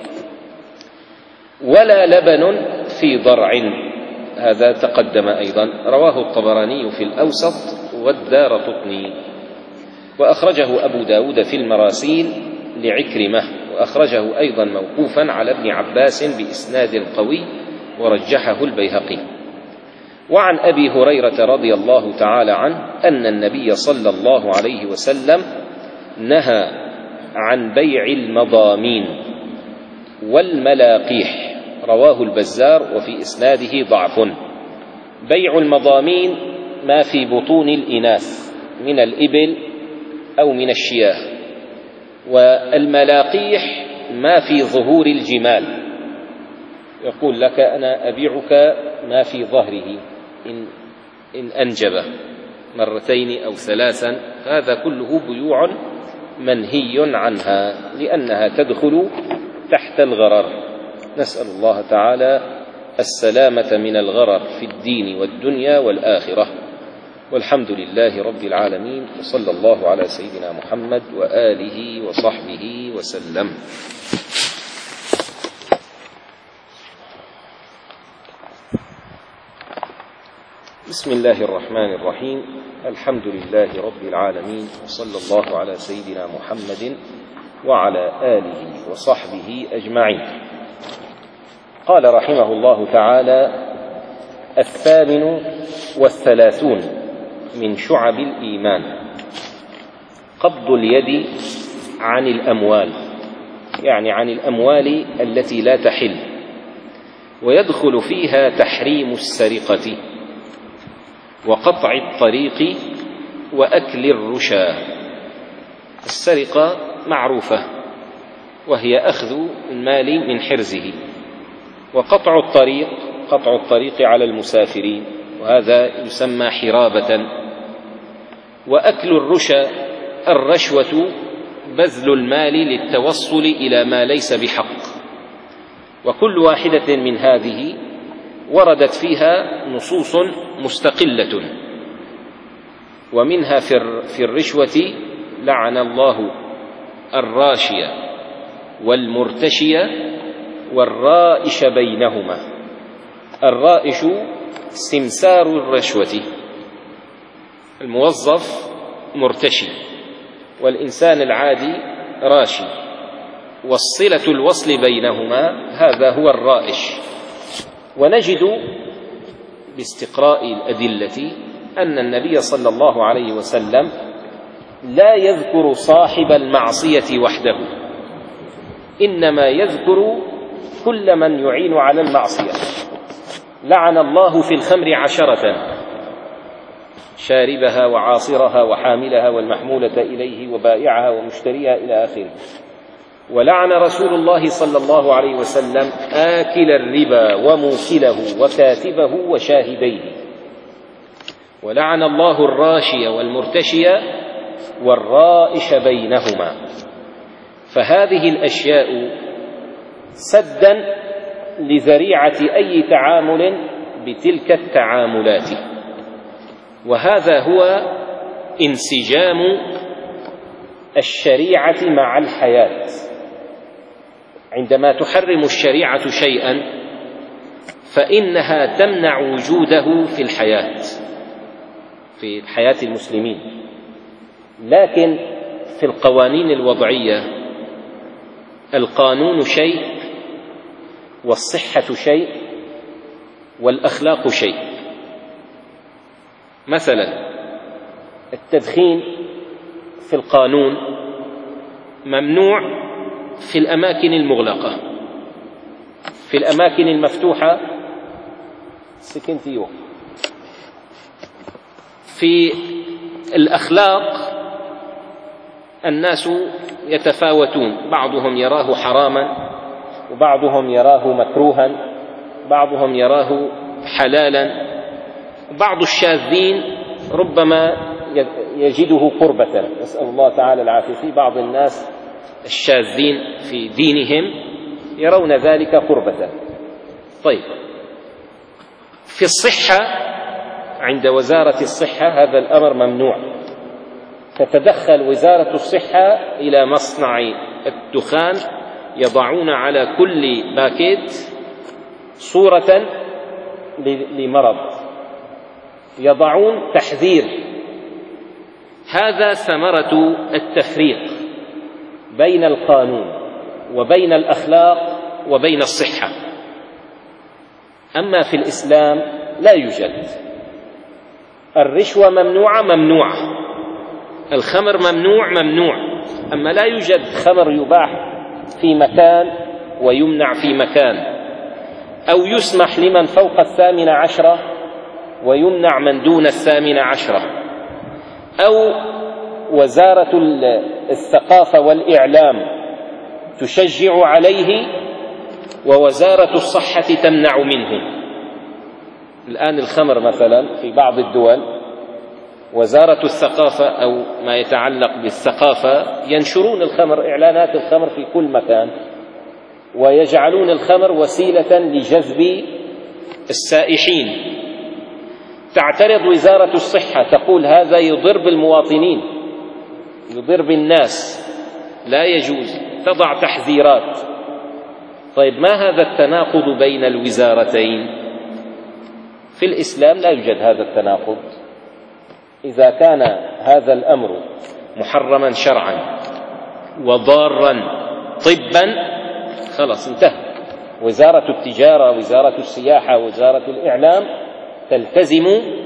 ولا لبن في ضرع، هذا تقدم أيضا، رواه الطبراني في الأوسط والدارقطني، وأخرجه أبو داود في المراسيل لعكرمة، وأخرجه أيضا موقوفا على ابن عباس بإسناد قوي ورجحه البيهقي. وعن أبي هريرة رضي الله تعالى عنه أن النبي صلى الله عليه وسلم نهى عن بيع المضامين والملاقيح، رواه البزار وفي إسناده ضعف. بيع المضامين ما في بطون الإناث من الإبل أو من الشياه، والملاقيح ما في ظهور الجمال، يقول لك أنا أبيعك ما في ظهره إن, إن أنجب مرتين أو ثلاثا، هذا كله بيوع منهي عنها لأنها تدخل تحت الغرر. نسأل الله تعالى السلامة من الغرر في الدين والدنيا والآخرة، والحمد لله رب العالمين، وصلى الله على سيدنا محمد وآله وصحبه وسلم. بسم الله الرحمن الرحيم، الحمد لله رب العالمين، وصلى الله على سيدنا محمد وعلى آله وصحبه أجمعين. قال رحمه الله تعالى: الثامن والثلاثون من شعب الإيمان قبض اليد عن الأموال، يعني عن الأموال التي لا تحل، ويدخل فيها تحريم السرقة وقطع الطريق وأكل الرشا. السرقة معروفة، وهي أخذ المال من حرزه، وقطع الطريق قطع الطريق على المسافرين، وهذا يسمى حرابة. وأكل الرشا الرشوة بذل المال للتوصل إلى ما ليس بحق، وكل واحدة من هذه وردت فيها نصوص مستقلة، ومنها في الرشوة: لعن الله الراشية والمرتشية والرائش بينهما. الرائش سمسار الرشوة، الموظف مرتشي، والإنسان العادي راشي، والصلة الوصل بينهما هذا هو الرائش. ونجد باستقراء الأدلة أن النبي صلى الله عليه وسلم لا يذكر صاحب المعصية وحده، إنما يذكر كل من يعين على المعصية. لعن الله في الخمر عشرة: شاربها وعاصرها وحاملها والمحمولة إليه وبائعها ومشتريها إلى آخره. ولعن رسول الله صلى الله عليه وسلم آكل الربا وموكله وكاتبه وشاهديه. ولعن الله الراشي والمرتشي والرائش بينهما. فهذه الأشياء سدا لذريعة أي تعامل بتلك التعاملات، وهذا هو انسجام الشريعة مع الحياة. عندما تحرم الشريعة شيئا فإنها تمنع وجوده في الحياة، في حياة المسلمين. لكن في القوانين الوضعية القانون شيء، والصحة شيء، والأخلاق شيء. مثلا التدخين في القانون ممنوع في الأماكن المغلقة، في الأماكن المفتوحة سكنتيو. في الأخلاق الناس يتفاوتون، بعضهم يراه حراما، وبعضهم يراه مكروها، بعضهم يراه حلالا، بعض الشاذين ربما يجده قربة، نسأل الله تعالى العافية. في بعض الناس الشاذين في دينهم يرون ذلك قربة. طيب، في الصحة عند وزارة الصحة هذا الأمر ممنوع، تتدخل وزارة الصحة إلى مصنع الدخان، يضعون على كل باكيت صورة لمرض، يضعون تحذير. هذا ثمرة التفريق بين القانون وبين الأخلاق وبين الصحة. أما في الإسلام لا يوجد. الرشوة ممنوعة ممنوعة، الخمر ممنوع ممنوع، أما لا يوجد خمر يباح في مكان ويمنع في مكان، أو يسمح لمن فوق الثامنة عشرة ويمنع من دون الثامنة عشرة، أو وزارة الثقافة والإعلام تشجع عليه ووزارة الصحة تمنع منه. الآن الخمر مثلا في بعض الدول وزارة الثقافة أو ما يتعلق بالثقافة ينشرون الخمر، إعلانات الخمر في كل مكان، ويجعلون الخمر وسيلة لجذب السائحين. تعترض وزارة الصحة تقول هذا يضر بالمواطنين، يضر بالناس، لا يجوز، تضع تحذيرات. طيب، ما هذا التناقض بين الوزارتين؟ في الإسلام لا يوجد هذا التناقض. إذا كان هذا الأمر محرما شرعا وضارا طبا خلاص انتهى. وزارة التجارة، وزارة السياحة، وزارة الإعلام تلتزم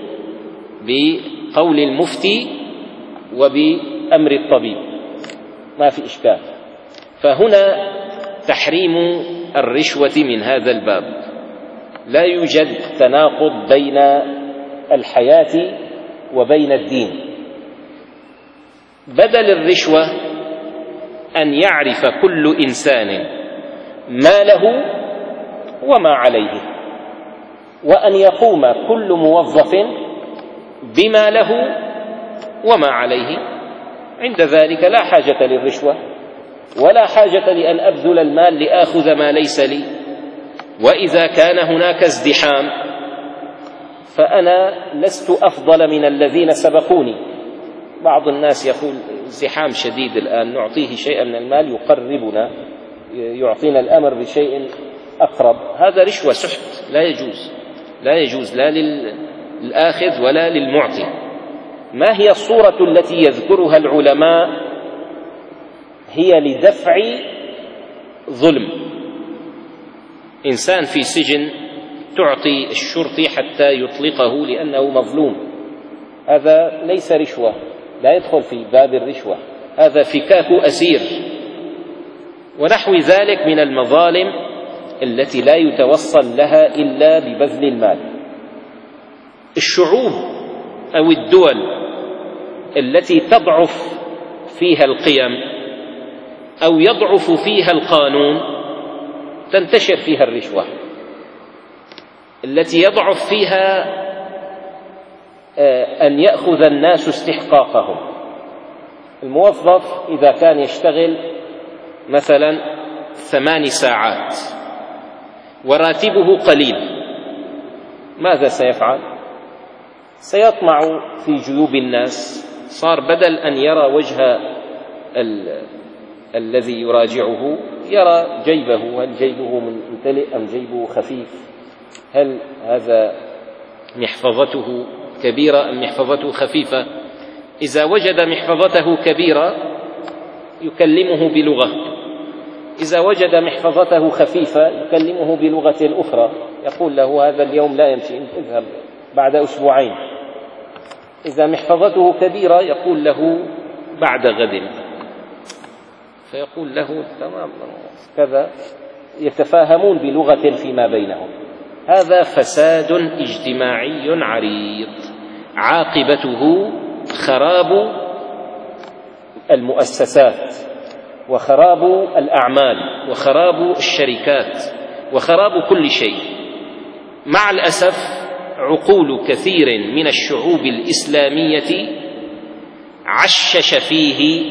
بقول المفتي وبأمر الطبيب، ما في إشكال. فهنا تحريم الرشوة من هذا الباب. لا يوجد تناقض بين الحياة وبين الدين. بدل الرشوة أن يعرف كل إنسان ما له وما عليه، وأن يقوم كل موظف بما له وما عليه. عند ذلك لا حاجة للرشوة، ولا حاجة لأن أبذل المال لآخذ ما ليس لي. وإذا كان هناك ازدحام فأنا لست أفضل من الذين سبقوني. بعض الناس يقول ازدحام شديد الآن، نعطيه شيئا من المال يقربنا، يعطينا الأمر بشيء أقرب. هذا رشوة، سحت، لا يجوز، لا يجوز لا للآخذ ولا للمعطي. ما هي الصورة التي يذكرها العلماء؟ هي لدفع ظلم. إنسان في سجن تعطي الشرطي حتى يطلقه لأنه مظلوم، هذا ليس رشوة، لا يدخل في باب الرشوة، هذا فكاك أسير. ونحو ذلك من المظالم التي لا يتوصل لها إلا ببذل المال. الشعوب أو الدول التي تضعف فيها القيم أو يضعف فيها القانون تنتشر فيها الرشوة. التي يضعف فيها أن يأخذ الناس استحقاقهم. الموظف إذا كان يشتغل مثلا ثمان ساعات وراتبه قليل، ماذا سيفعل؟ سيطمع في جيوب الناس. صار بدل أن يرى وجه ال... الذي يراجعه يرى جيبه، هل جيبه ممتلئ أم جيبه خفيف، هل هذا محفظته كبيرة أم محفظته خفيفة. إذا وجد محفظته كبيرة يكلمه بلغة، إذا وجد محفظته خفيفة يكلمه بلغة أخرى، يقول له هذا اليوم لا يمشي، اذهب بعد أسبوعين. إذا محفظته كبيرة يقول له بعد غد، فيقول له تمام كذا، يتفاهمون بلغة فيما بينهم. هذا فساد اجتماعي عريض عاقبته خراب المؤسسات وخراب الأعمال وخراب الشركات وخراب كل شيء. مع الأسف عقول كثير من الشعوب الإسلامية عشش فيه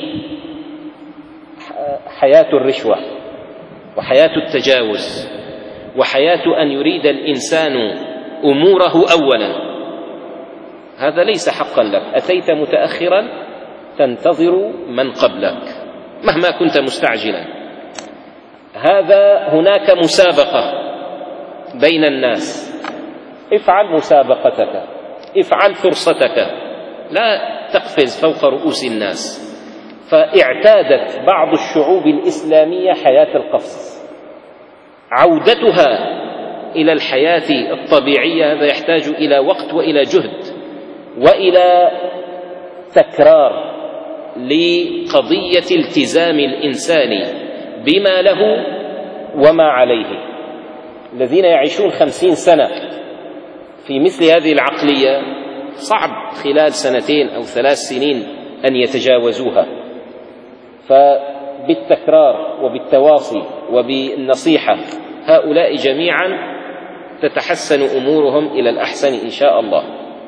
حياة الرشوة وحياة التجاوز وحياة أن يريد الإنسان أموره أولا. هذا ليس حقا لك، أتيت متأخرا تنتظر من قبلك مهما كنت مستعجلا. هذا هناك مسابقة بين الناس، افعل مسابقتك، افعل فرصتك، لا تقفز فوق رؤوس الناس. فاعتادت بعض الشعوب الإسلامية حياة القفز. عودتها إلى الحياة الطبيعية هذا يحتاج إلى وقت وإلى جهد وإلى تكرار لقضية التزام الإنسان بما له وما عليه. الذين يعيشون خمسين سنة في مثل هذه العقلية صعب خلال سنتين أو ثلاث سنين أن يتجاوزوها. فبالتكرار وبالتواصي وبالنصيحة هؤلاء جميعا تتحسن أمورهم إلى الأحسن إن شاء الله.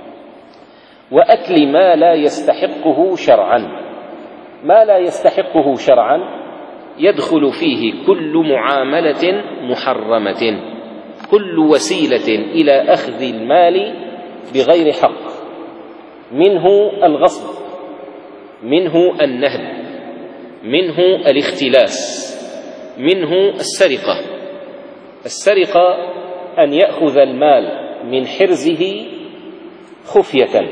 وأكل ما لا يستحقه شرعا. ما لا يستحقه شرعا يدخل فيه كل معاملة محرمة، كل وسيلة إلى أخذ المال بغير حق، منه الغصب، منه النهب، منه الاختلاس، منه السرقة. السرقة أن يأخذ المال من حرزه خفية.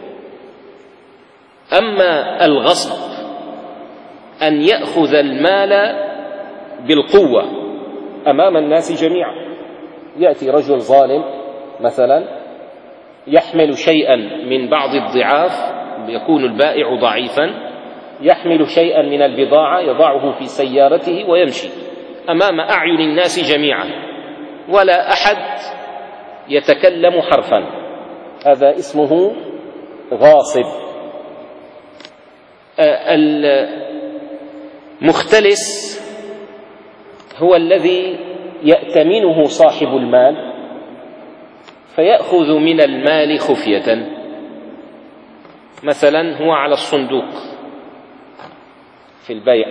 أما الغصب أن يأخذ المال بالقوة أمام الناس جميعا. يأتي رجل ظالم مثلا يحمل شيئا من بعض الضعاف، يكون البائع ضعيفا، يحمل شيئا من البضاعة يضعه في سيارته ويمشي أمام أعين الناس جميعا ولا أحد يتكلم حرفا. هذا اسمه غاصب. المختلس هو الذي يأتمنه صاحب المال فيأخذ من المال خفية. مثلا هو على الصندوق في البيع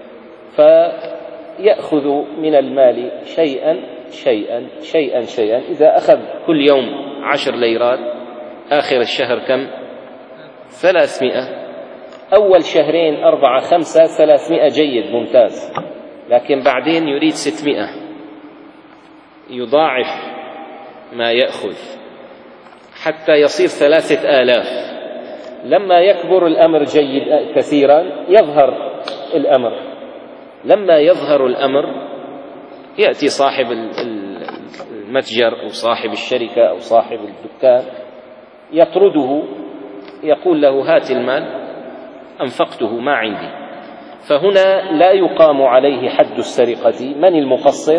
فيأخذ من المال شيئا شيئا شيئا شيئا. إذا أخذ كل يوم عشر ليرات آخر الشهر كم؟ ثلاثمائة. أول شهرين أربعة خمسة ثلاثمائة جيد ممتاز، لكن بعدين يريد ستمائة، يضاعف ما يأخذ حتى يصير ثلاثة آلاف. لما يكبر الأمر جيد كثيرا يظهر الأمر. لما يظهر الأمر يأتي صاحب المتجر أو صاحب الشركة أو صاحب الدكان يطرده، يقول له هات المال أنفقته ما عندي. فهنا لا يقام عليه حد السرقة. من المقصر؟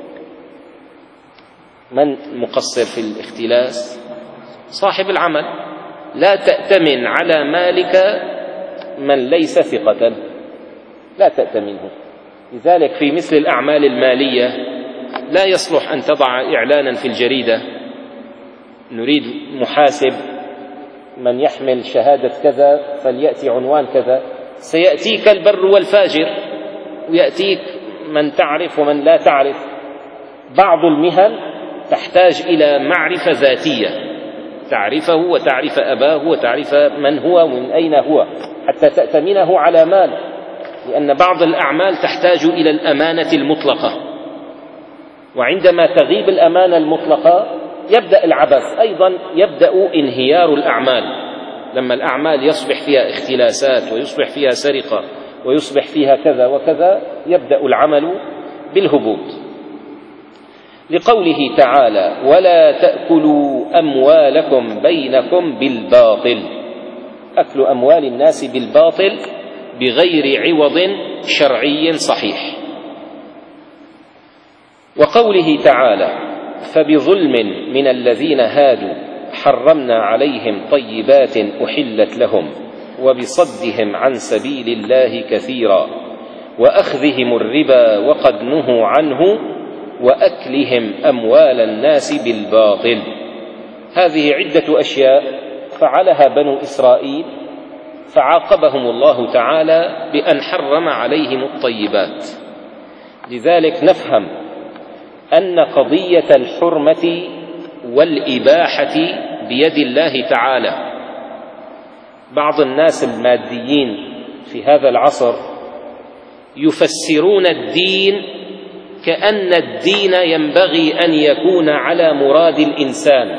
من مقصر في الاختلاس؟ صاحب العمل. لا تأتمن على مالك من ليس ثقة، لا تأتمنه. لذلك في مثل الأعمال المالية لا يصلح أن تضع إعلانا في الجريدة نريد محاسب من يحمل شهادة كذا فليأتي عنوان كذا. سيأتيك البر والفاجر ويأتيك من تعرف ومن لا تعرف. بعض المهن تحتاج إلى معرفة ذاتية، تعرفه وتعرف أباه وتعرف من هو ومن أين هو حتى تأتمنه على مال، لأن بعض الأعمال تحتاج إلى الأمانة المطلقة، وعندما تغيب الأمانة المطلقة يبدأ العبث. أيضا يبدأ انهيار الأعمال. لما الأعمال يصبح فيها اختلاسات ويصبح فيها سرقة ويصبح فيها كذا وكذا يبدأ العمل بالهبوط. لقوله تعالى ولا تأكلوا أموالكم بينكم بالباطل. أكل أموال الناس بالباطل بغير عوض شرعي صحيح. وقوله تعالى فبظلم من الذين هادوا حرمنا عليهم طيبات أحلت لهم وبصدهم عن سبيل الله كثيرا وأخذهم الربا وقد نهوا عنه وأكلهم أموال الناس بالباطل. هذه عدة أشياء فعلها بنو إسرائيل فعاقبهم الله تعالى بأن حرم عليهم الطيبات. لذلك نفهم أن قضية الحرمة والإباحة بيد الله تعالى. بعض الناس الماديين في هذا العصر يفسرون الدين كأن الدين ينبغي أن يكون على مراد الإنسان.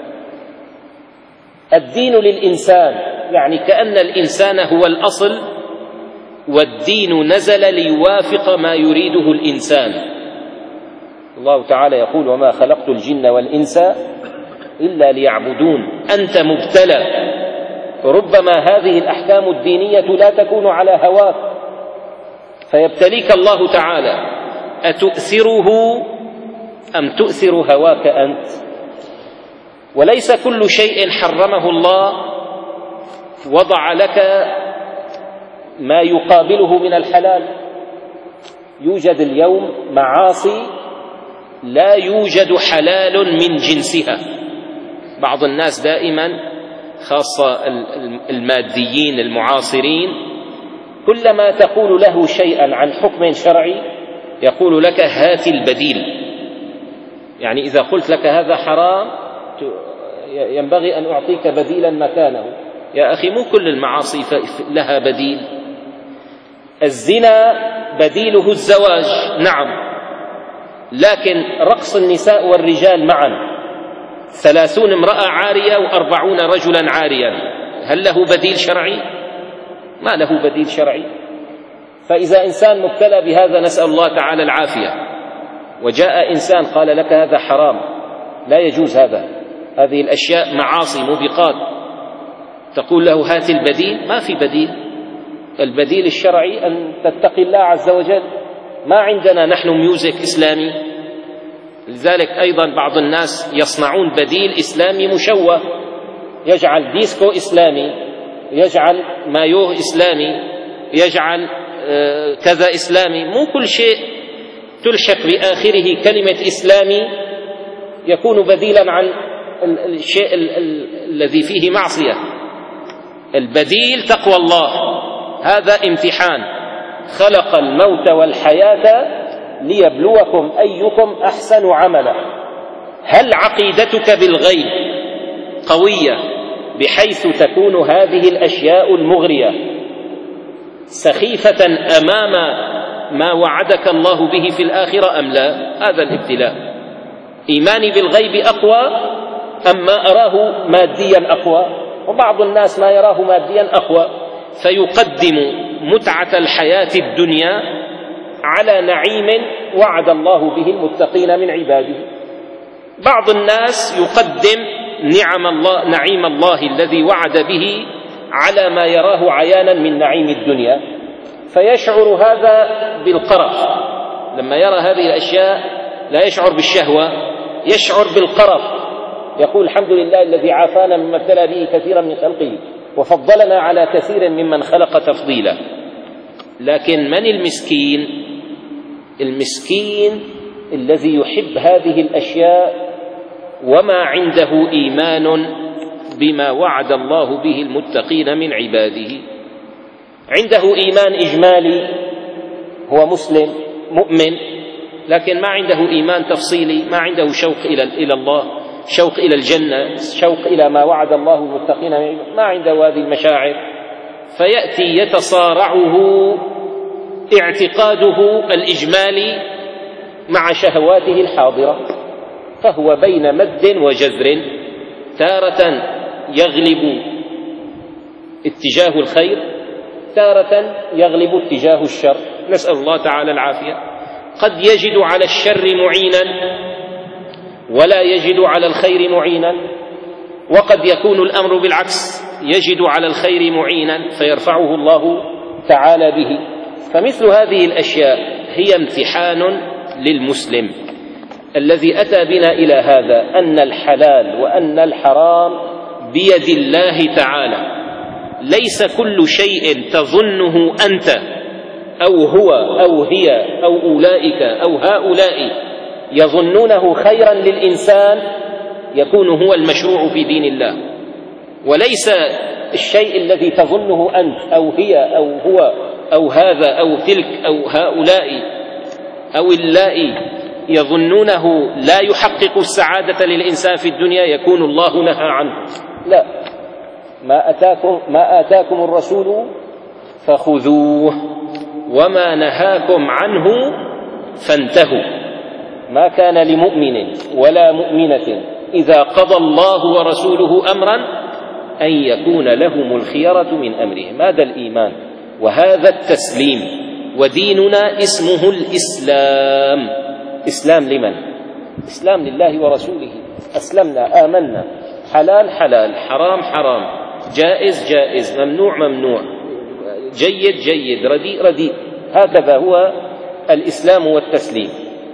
الدين للإنسان، يعني كأن الإنسان هو الأصل والدين نزل ليوافق ما يريده الإنسان. الله تعالى يقول: وما خلقت الجن والإنس إلا ليعبدون. أنت مبتلى، ربما هذه الأحكام الدينية لا تكون على هواك فيبتليك الله تعالى: أتؤثره أم تؤثر هواك أنت؟ وليس كل شيء حرمه الله وضع لك ما يقابله من الحلال. يوجد اليوم معاصي لا يوجد حلال من جنسها. بعض الناس دائما، خاصة الماديين المعاصرين، كلما تقول له شيئا عن حكم شرعي يقول لك: هات البديل. يعني إذا قلت لك هذا حرام ينبغي أن أعطيك بديلا مكانه. يا أخي، مو كل المعاصي لها بديل. الزنا بديله الزواج، نعم، لكن رقص النساء والرجال معا، ثلاثون امرأة عارية وأربعون رجلا عاريا، هل له بديل شرعي؟ ما له بديل شرعي. فإذا إنسان مبتلى بهذا، نسأل الله تعالى العافية، وجاء إنسان قال لك هذا حرام، لا يجوز هذا، هذه الأشياء معاصي موبقات، تقول له هات البديل؟ ما في بديل. البديل الشرعي أن تتقي الله عز وجل. ما عندنا نحن ميوزك إسلامي، لذلك أيضا بعض الناس يصنعون بديل إسلامي مشوه، يجعل ديسكو إسلامي، يجعل مايوه إسلامي، يجعل كذا إسلامي. مو كل شيء تلحق بآخره كلمة إسلامي يكون بديلا عن الشيء الذي فيه معصية. البديل تقوى الله. هذا امتحان، خلق الموت والحياة ليبلوكم أيكم أحسن عملا. هل عقيدتك بالغيب قوية بحيث تكون هذه الأشياء المغرية سخيفة أمام ما وعدك الله به في الآخرة أم لا؟ هذا الابتلاء. إيماني بالغيب أقوى أم ما أراه ماديا أقوى؟ وبعض الناس ما يراه ماديا أقوى، فيقدم متعة الحياة الدنيا على نعيم وعد الله به المتقين من عباده. بعض الناس يقدم نعم الله نعيم الله الذي وعد به على ما يراه عيانا من نعيم الدنيا، فيشعر هذا بالقرف. لما يرى هذه الأشياء لا يشعر بالشهوة، يشعر بالقرف، يقول الحمد لله الذي عافانا مما ابتلى به كثيرا من خلقه وفضلنا على كثير ممن خلق تفضيلا. لكن من المسكين؟ المسكين الذي يحب هذه الأشياء وما عنده إيمان بما وعد الله به المتقين من عباده. عنده إيمان إجمالي، هو مسلم مؤمن، لكن ما عنده إيمان تفصيلي، ما عنده شوق إلى الله، شوق إلى الجنة، شوق إلى ما وعد الله المتقين، ما عنده هذه المشاعر، فيأتي يتصارعه اعتقاده الإجمالي مع شهواته الحاضرة، فهو بين مد وجزر، تارة يغلب اتجاه الخير، تارة يغلب اتجاه الشر، نسأل الله تعالى العافية. قد يجد على الشر معينا ولا يجد على الخير معينا، وقد يكون الأمر بالعكس، يجد على الخير معينا فيرفعه الله تعالى به. فمثل هذه الأشياء هي امتحان للمسلم الذي أتى بنا إلى هذا، أن الحلال وأن الحرام بيد الله تعالى، ليس كل شيء تظنه أنت أو هو أو هي أو أولئك أو هؤلاء يظنونه خيرا للإنسان يكون هو المشروع في دين الله، وليس الشيء الذي تظنه أنت أو هي أو هو أو هذا أو تلك أو هؤلاء أو اللائي يظنونه لا يحقق السعادة للإنسان في الدنيا يكون الله نهى عنه. لا، ما أتاكم, ما آتاكم الرسول فخذوه وما نهاكم عنه فانتهوا. ما كان لمؤمن ولا مؤمنة إذا قضى الله ورسوله أمرا أن يكون لهم الخيرة من أمرهم. هذا الإيمان وهذا التسليم، وديننا اسمه الإسلام. إسلام لمن؟ إسلام لله ورسوله. أسلمنا، آمنا، حلال حلال، حرام حرام، جائز جائز، ممنوع ممنوع، جيد جيد، رديء رديء. هكذا هو الإسلام والتسليم.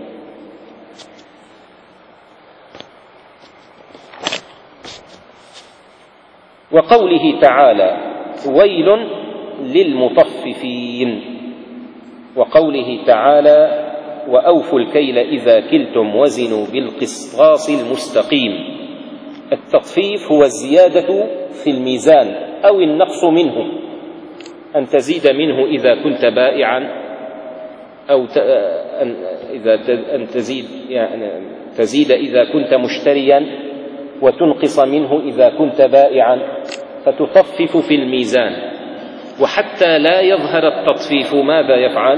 وقوله تعالى ويل للمطففين، وقوله تعالى وأوفوا الكيل إذا كلتم وزنوا بالقسطاس المستقيم. التطفيف هو الزيادة في الميزان أو النقص منه، أن تزيد منه إذا كنت بائعا، أو إذا أن تزيد يعني تزيد إذا كنت مشتريا، وتنقص منه إذا كنت بائعا، فتطفف في الميزان. وحتى لا يظهر التطفيف ماذا يفعل؟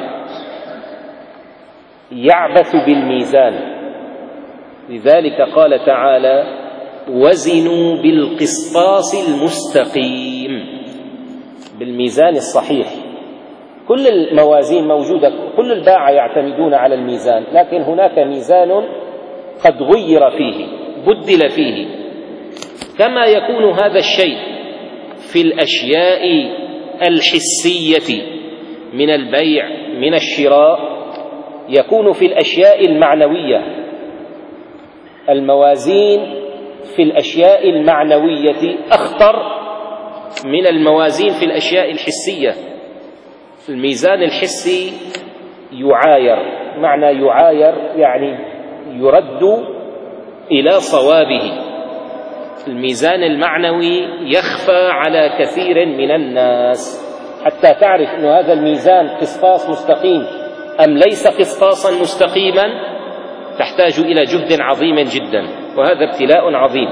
يعبث بالميزان. لذلك قال تعالى وزنوا بالقسطاس المستقيم، بالميزان الصحيح. كل الموازين موجودة، كل الباعة يعتمدون على الميزان، لكن هناك ميزان قد غير فيه، بدل فيه. كما يكون هذا الشيء في الأشياء الحسية من البيع من الشراء، يكون في الأشياء المعنوية. الموازين في الأشياء المعنوية أخطر من الموازين في الأشياء الحسية. الميزان الحسي يعاير، معنى يعاير يعني يرد إلى صوابه. الميزان المعنوي يخفى على كثير من الناس، حتى تعرف أن هذا الميزان قسطاس مستقيم أم ليس قسطاسا مستقيما تحتاج إلى جهد عظيم جدا، وهذا ابتلاء عظيم.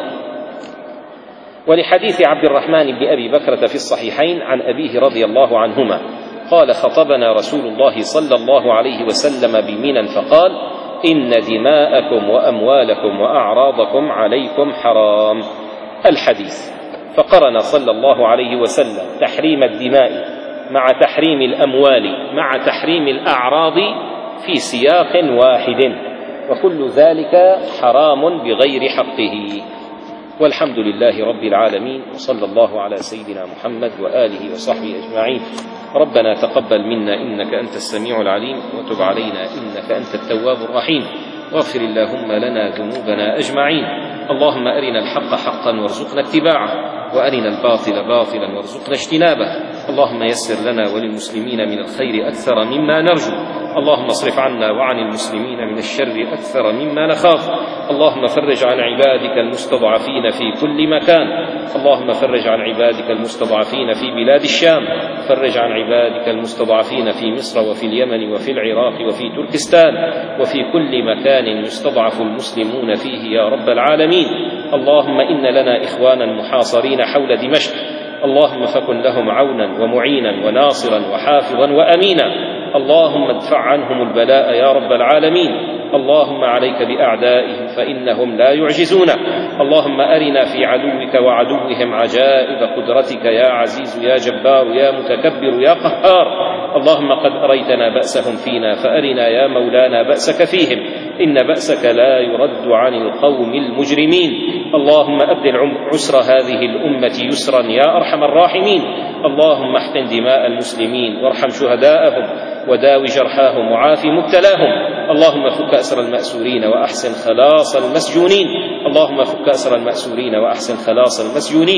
ولحديث عبد الرحمن بن أبي بكرة في الصحيحين عن أبيه رضي الله عنهما قال خطبنا رسول الله صلى الله عليه وسلم بمنى فقال إن دماءكم وأموالكم وأعراضكم عليكم حرام. الحديث. فقرن صلى الله عليه وسلم تحريم الدماء مع تحريم الأموال مع تحريم الأعراض في سياق واحد، وكل ذلك حرام بغير حقه. والحمد لله رب العالمين، وصلى الله على سيدنا محمد وآله وصحبه أجمعين. ربنا تقبل منا إنك أنت السميع العليم، وتب علينا إنك أنت التواب الرحيم، واغفر اللهم لنا ذنوبنا أجمعين. اللهم أرنا الحق حقا وارزقنا اتباعه، وأرنا الباطل باطلا وارزقنا اجتنابه. اللهم يسر لنا وللمسلمين من الخير أكثر مما نرجو، اللهم اصرف عنا وعن المسلمين من الشر أكثر مما نخاف. اللهم فرج عن عبادك المستضعفين في كل مكان، اللهم فرج عن عبادك المستضعفين في بلاد الشام، فرج عن عبادك المستضعفين في مصر وفي اليمن وفي العراق وفي تركستان وفي كل مكان يستضعف المسلمون فيه يا رب العالمين. اللهم إن لنا إخوانا محاصرين حول دمشق، اللهم فكن لهم عونا ومعينا وناصرا وحافظا وأمينا. اللهم ادفع عنهم البلاء يا رب العالمين. اللهم عليك بأعدائهم فإنهم لا يعجزونك. اللهم أرنا في عدوك وعدوهم عجائب قدرتك يا عزيز يا جبار يا متكبر يا قهار. اللهم قد أريتنا بأسهم فينا فأرنا يا مولانا بأسك فيهم، إن بأسك لا يرد عن القوم المجرمين. اللهم أبدل عسر هذه الأمة يسرا يا أرحم الراحمين. اللهم احقن دماء المسلمين وارحم شهداءهم وداوي جرحاهم وعاف مبتلاهم. اللهم فك أسر المأسورين وأحسن خلاص المسجونين. اللهم فك أسر المأسورين وأحسن خلاص المسجونين.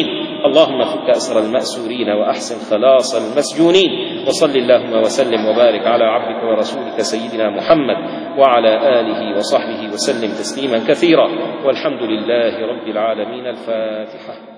اللهم فك أسر المأسورين وأحسن خلاص المسجونين. وصل اللهم وسلم وبارك على عبدك ورسولك سيدنا محمد وعلى آله وصحبه وسلم تسليما كثيرا، والحمد لله رب العالمين. الفاتحة.